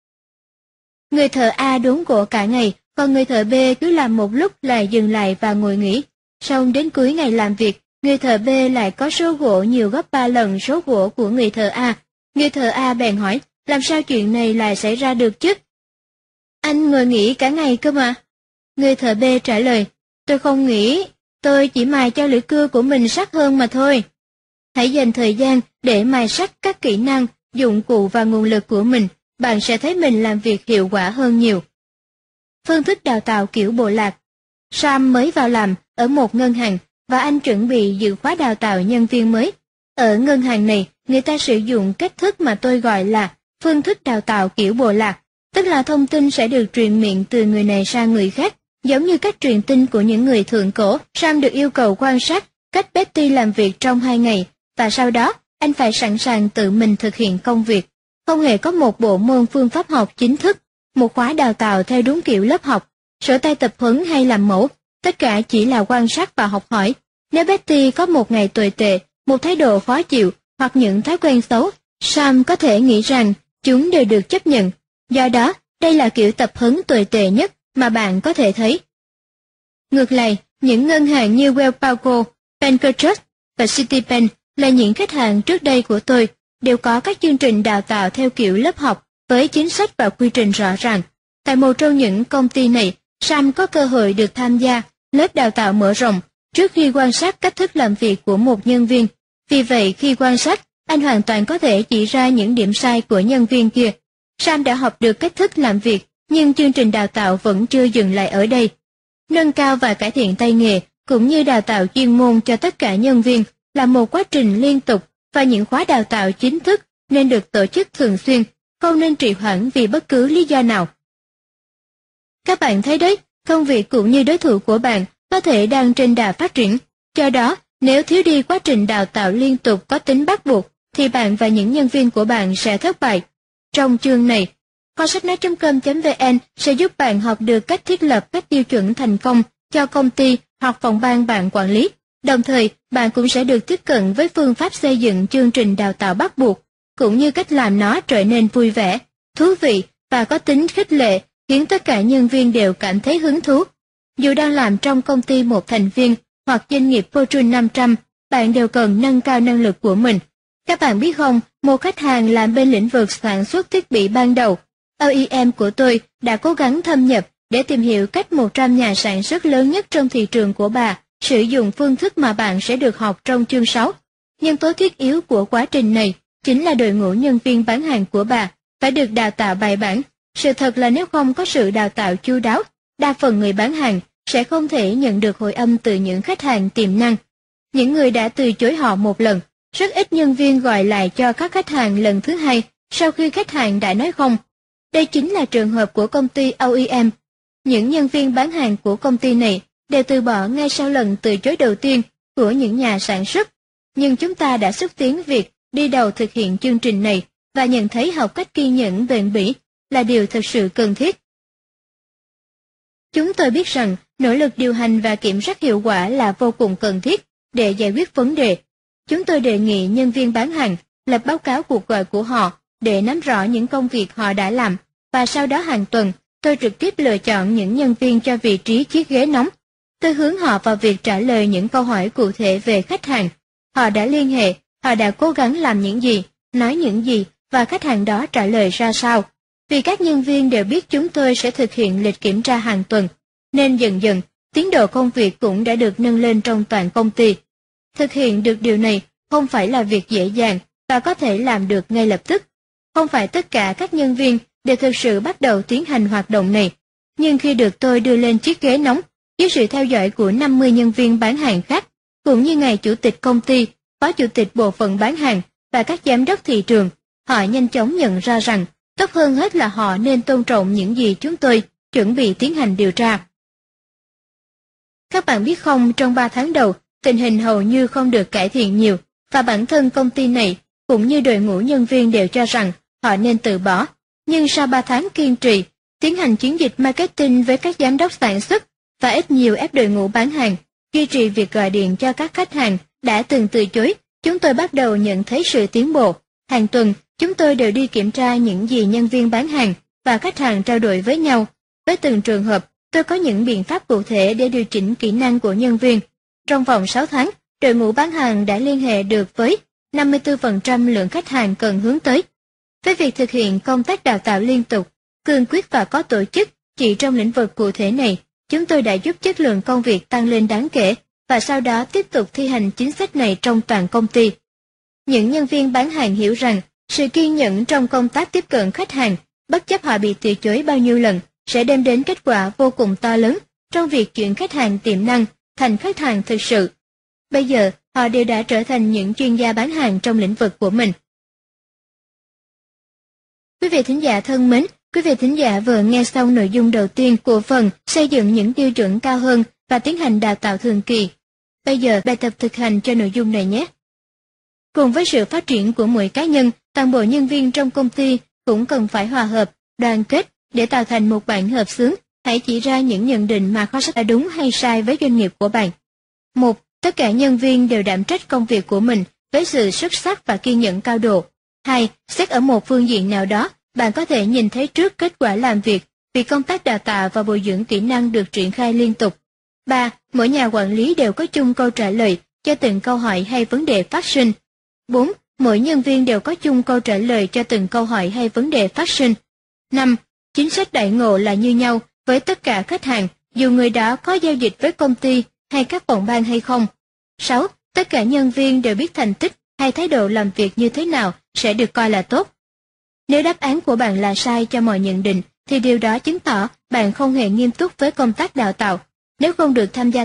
Người thợ A đốn gỗ cả ngày, còn người thợ B cứ làm một lúc lại dừng lại và ngồi nghỉ. Xong đến cuối ngày làm việc, người thợ B lại có số gỗ nhiều gấp 3 lần số gỗ của người thợ A. Người thợ A bèn hỏi, làm sao chuyện này lại xảy ra được chứ? Anh ngồi nghỉ cả ngày cơ mà. Người thợ B trả lời, tôi không nghỉ, tôi chỉ mài cho lưỡi cưa của mình sắc hơn mà thôi. Hãy dành thời gian để mài sắc các kỹ năng, dụng cụ và nguồn lực của mình, bạn sẽ thấy mình làm việc hiệu quả hơn nhiều. Phương thức đào tạo kiểu bộ lạc. Sam mới vào làm ở một ngân hàng và anh chuẩn bị dự khóa đào tạo nhân viên mới. Ở ngân hàng này, người ta sử dụng cách thức mà tôi gọi là phương thức đào tạo kiểu bộ lạc, tức là thông tin sẽ được truyền miệng từ người này sang người khác, giống như cách truyền tin của những người thượng cổ. Sam được yêu cầu quan sát cách Betty làm việc trong 2 ngày, và sau đó anh phải sẵn sàng tự mình thực hiện công việc. Không hề có một bộ môn phương pháp học chính thức, một khóa đào tạo theo đúng kiểu lớp học, sổ tay tập huấn hay làm mẫu, tất cả chỉ là quan sát và học hỏi. Nếu Betty có một ngày tồi tệ, một thái độ khó chịu hoặc những thói quen xấu, Sam có thể nghĩ rằng chúng đều được chấp nhận. Do đó, đây là kiểu tập huấn tồi tệ nhất mà bạn có thể thấy. Ngược lại, những ngân hàng như Wells Fargo, Bank và Citibank là những khách hàng trước đây của tôi, đều có các chương trình đào tạo theo kiểu lớp học với chính sách và quy trình rõ ràng. Tại một trong những công ty này, Sam có cơ hội được tham gia lớp đào tạo mở rộng trước khi quan sát cách thức làm việc của một nhân viên. Vì vậy, khi quan sát, anh hoàn toàn có thể chỉ ra những điểm sai của nhân viên kia. Sam đã học được cách thức làm việc, nhưng chương trình đào tạo vẫn chưa dừng lại ở đây. Nâng cao và cải thiện tay nghề, cũng như đào tạo chuyên môn cho tất cả nhân viên, là một quá trình liên tục, và những khóa đào tạo chính thức nên được tổ chức thường xuyên, không nên trì hoãn vì bất cứ lý do nào. Các bạn thấy đấy, công việc cũng như đối thủ của bạn có thể đang trên đà phát triển. Do đó, nếu thiếu đi quá trình đào tạo liên tục có tính bắt buộc, thì bạn và những nhân viên của bạn sẽ thất bại. Trong chương này, kho sách nói.com.vn sẽ giúp bạn học được cách thiết lập các tiêu chuẩn thành công cho công ty hoặc phòng ban bạn quản lý. Đồng thời, bạn cũng sẽ được tiếp cận với phương pháp xây dựng chương trình đào tạo bắt buộc, cũng như cách làm nó trở nên vui vẻ, thú vị và có tính khích lệ, khiến tất cả nhân viên đều cảm thấy hứng thú. Dù đang làm trong công ty một thành viên hoặc doanh nghiệp Fortune 500, bạn đều cần nâng cao năng lực của mình. Các bạn biết không, một khách hàng làm bên lĩnh vực sản xuất thiết bị ban đầu, OEM của tôi đã cố gắng thâm nhập để tìm hiểu cách 100 nhà sản xuất lớn nhất trong thị trường của bà sử dụng phương thức mà bạn sẽ được học trong chương 6. Nhân tố thiết yếu của quá trình này chính là đội ngũ nhân viên bán hàng của bà phải được đào tạo bài bản. Sự thật là nếu không có sự đào tạo chu đáo, đa phần người bán hàng sẽ không thể nhận được hồi âm từ những khách hàng tiềm năng. Những người đã từ chối họ một lần, rất ít nhân viên gọi lại cho các khách hàng lần thứ hai sau khi khách hàng đã nói không. Đây chính là trường hợp của công ty OEM. Những nhân viên bán hàng của công ty này đều từ bỏ ngay sau lần từ chối đầu tiên của những nhà sản xuất. Nhưng chúng ta đã xúc tiến việc đi đầu thực hiện chương trình này và nhận thấy học cách kiên nhẫn bền bỉ là điều thực sự cần thiết. Chúng tôi biết rằng nỗ lực điều hành và kiểm soát hiệu quả là vô cùng cần thiết để giải quyết vấn đề. Chúng tôi đề nghị nhân viên bán hàng lập báo cáo cuộc gọi của họ để nắm rõ những công việc họ đã làm, và sau đó hàng tuần, tôi trực tiếp lựa chọn những nhân viên cho vị trí chiếc ghế nóng. Tôi hướng họ vào việc trả lời những câu hỏi cụ thể về khách hàng. Họ đã liên hệ, họ đã cố gắng làm những gì, nói những gì, và khách hàng đó trả lời ra sao. Vì các nhân viên đều biết chúng tôi sẽ thực hiện lịch kiểm tra hàng tuần, nên dần dần, tiến độ công việc cũng đã được nâng lên trong toàn công ty. Thực hiện được điều này không phải là việc dễ dàng và có thể làm được ngay lập tức. Không phải tất cả các nhân viên đều thực sự bắt đầu tiến hành hoạt động này. Nhưng khi được tôi đưa lên chiếc ghế nóng, dưới sự theo dõi của 50 nhân viên bán hàng khác, cũng như ngài chủ tịch công ty, phó chủ tịch bộ phận bán hàng và các giám đốc thị trường, họ nhanh chóng nhận ra rằng tốt hơn hết là họ nên tôn trọng những gì chúng tôi chuẩn bị tiến hành điều tra. Các bạn biết không, trong 3 tháng đầu, tình hình hầu như không được cải thiện nhiều, và bản thân công ty này cũng như đội ngũ nhân viên đều cho rằng họ nên từ bỏ. Nhưng sau 3 tháng kiên trì, tiến hành chiến dịch marketing với các giám đốc sản xuất và ít nhiều ép đội ngũ bán hàng, duy trì việc gọi điện cho các khách hàng đã từng từ chối, chúng tôi bắt đầu nhận thấy sự tiến bộ. Hàng tuần, chúng tôi đều đi kiểm tra những gì nhân viên bán hàng và khách hàng trao đổi với nhau. Với từng trường hợp, tôi có những biện pháp cụ thể để điều chỉnh kỹ năng của nhân viên. Trong vòng 6 tháng, đội ngũ bán hàng đã liên hệ được với 54% lượng khách hàng cần hướng tới. Với việc thực hiện công tác đào tạo liên tục, cương quyết và có tổ chức, chỉ trong lĩnh vực cụ thể này, chúng tôi đã giúp chất lượng công việc tăng lên đáng kể, và sau đó tiếp tục thi hành chính sách này trong toàn công ty. Những nhân viên bán hàng hiểu rằng, sự kiên nhẫn trong công tác tiếp cận khách hàng, bất chấp họ bị từ chối bao nhiêu lần, sẽ đem đến kết quả vô cùng to lớn trong việc chuyển khách hàng tiềm năng thành khách hàng thực sự. Bây giờ, họ đều đã trở thành những chuyên gia bán hàng trong lĩnh vực của mình. Quý vị thính giả thân mến, quý vị thính giả vừa nghe xong nội dung đầu tiên của phần xây dựng những tiêu chuẩn cao hơn và tiến hành đào tạo thường kỳ. Bây giờ, bài tập thực hành cho nội dung này nhé. Cùng với sự phát triển của mỗi cá nhân, toàn bộ nhân viên trong công ty cũng cần phải hòa hợp, đoàn kết để tạo thành một bản hợp xướng. Hãy chỉ ra những nhận định mà kho sách đã đúng hay sai với doanh nghiệp của bạn. 1. Tất cả nhân viên đều đảm trách công việc của mình với sự xuất sắc và kiên nhẫn cao độ. 2. Xét ở một phương diện nào đó, bạn có thể nhìn thấy trước kết quả làm việc vì công tác đào tạo và bồi dưỡng kỹ năng được triển khai liên tục. 3. Mỗi nhà quản lý đều có chung câu trả lời cho từng câu hỏi hay vấn đề phát sinh. 4. Mỗi nhân viên đều có chung câu trả lời cho từng câu hỏi hay vấn đề phát sinh. 5. Chính sách đãi ngộ là như nhau với tất cả khách hàng, dù người đó có giao dịch với công ty hay các phòng ban hay không. 6. Tất cả nhân viên đều biết thành tích hay thái độ làm việc như thế nào sẽ được coi là tốt. Nếu đáp án của bạn là sai cho mọi nhận định, thì điều đó chứng tỏ bạn không hề nghiêm túc với công tác đào tạo. Nếu không được tham gia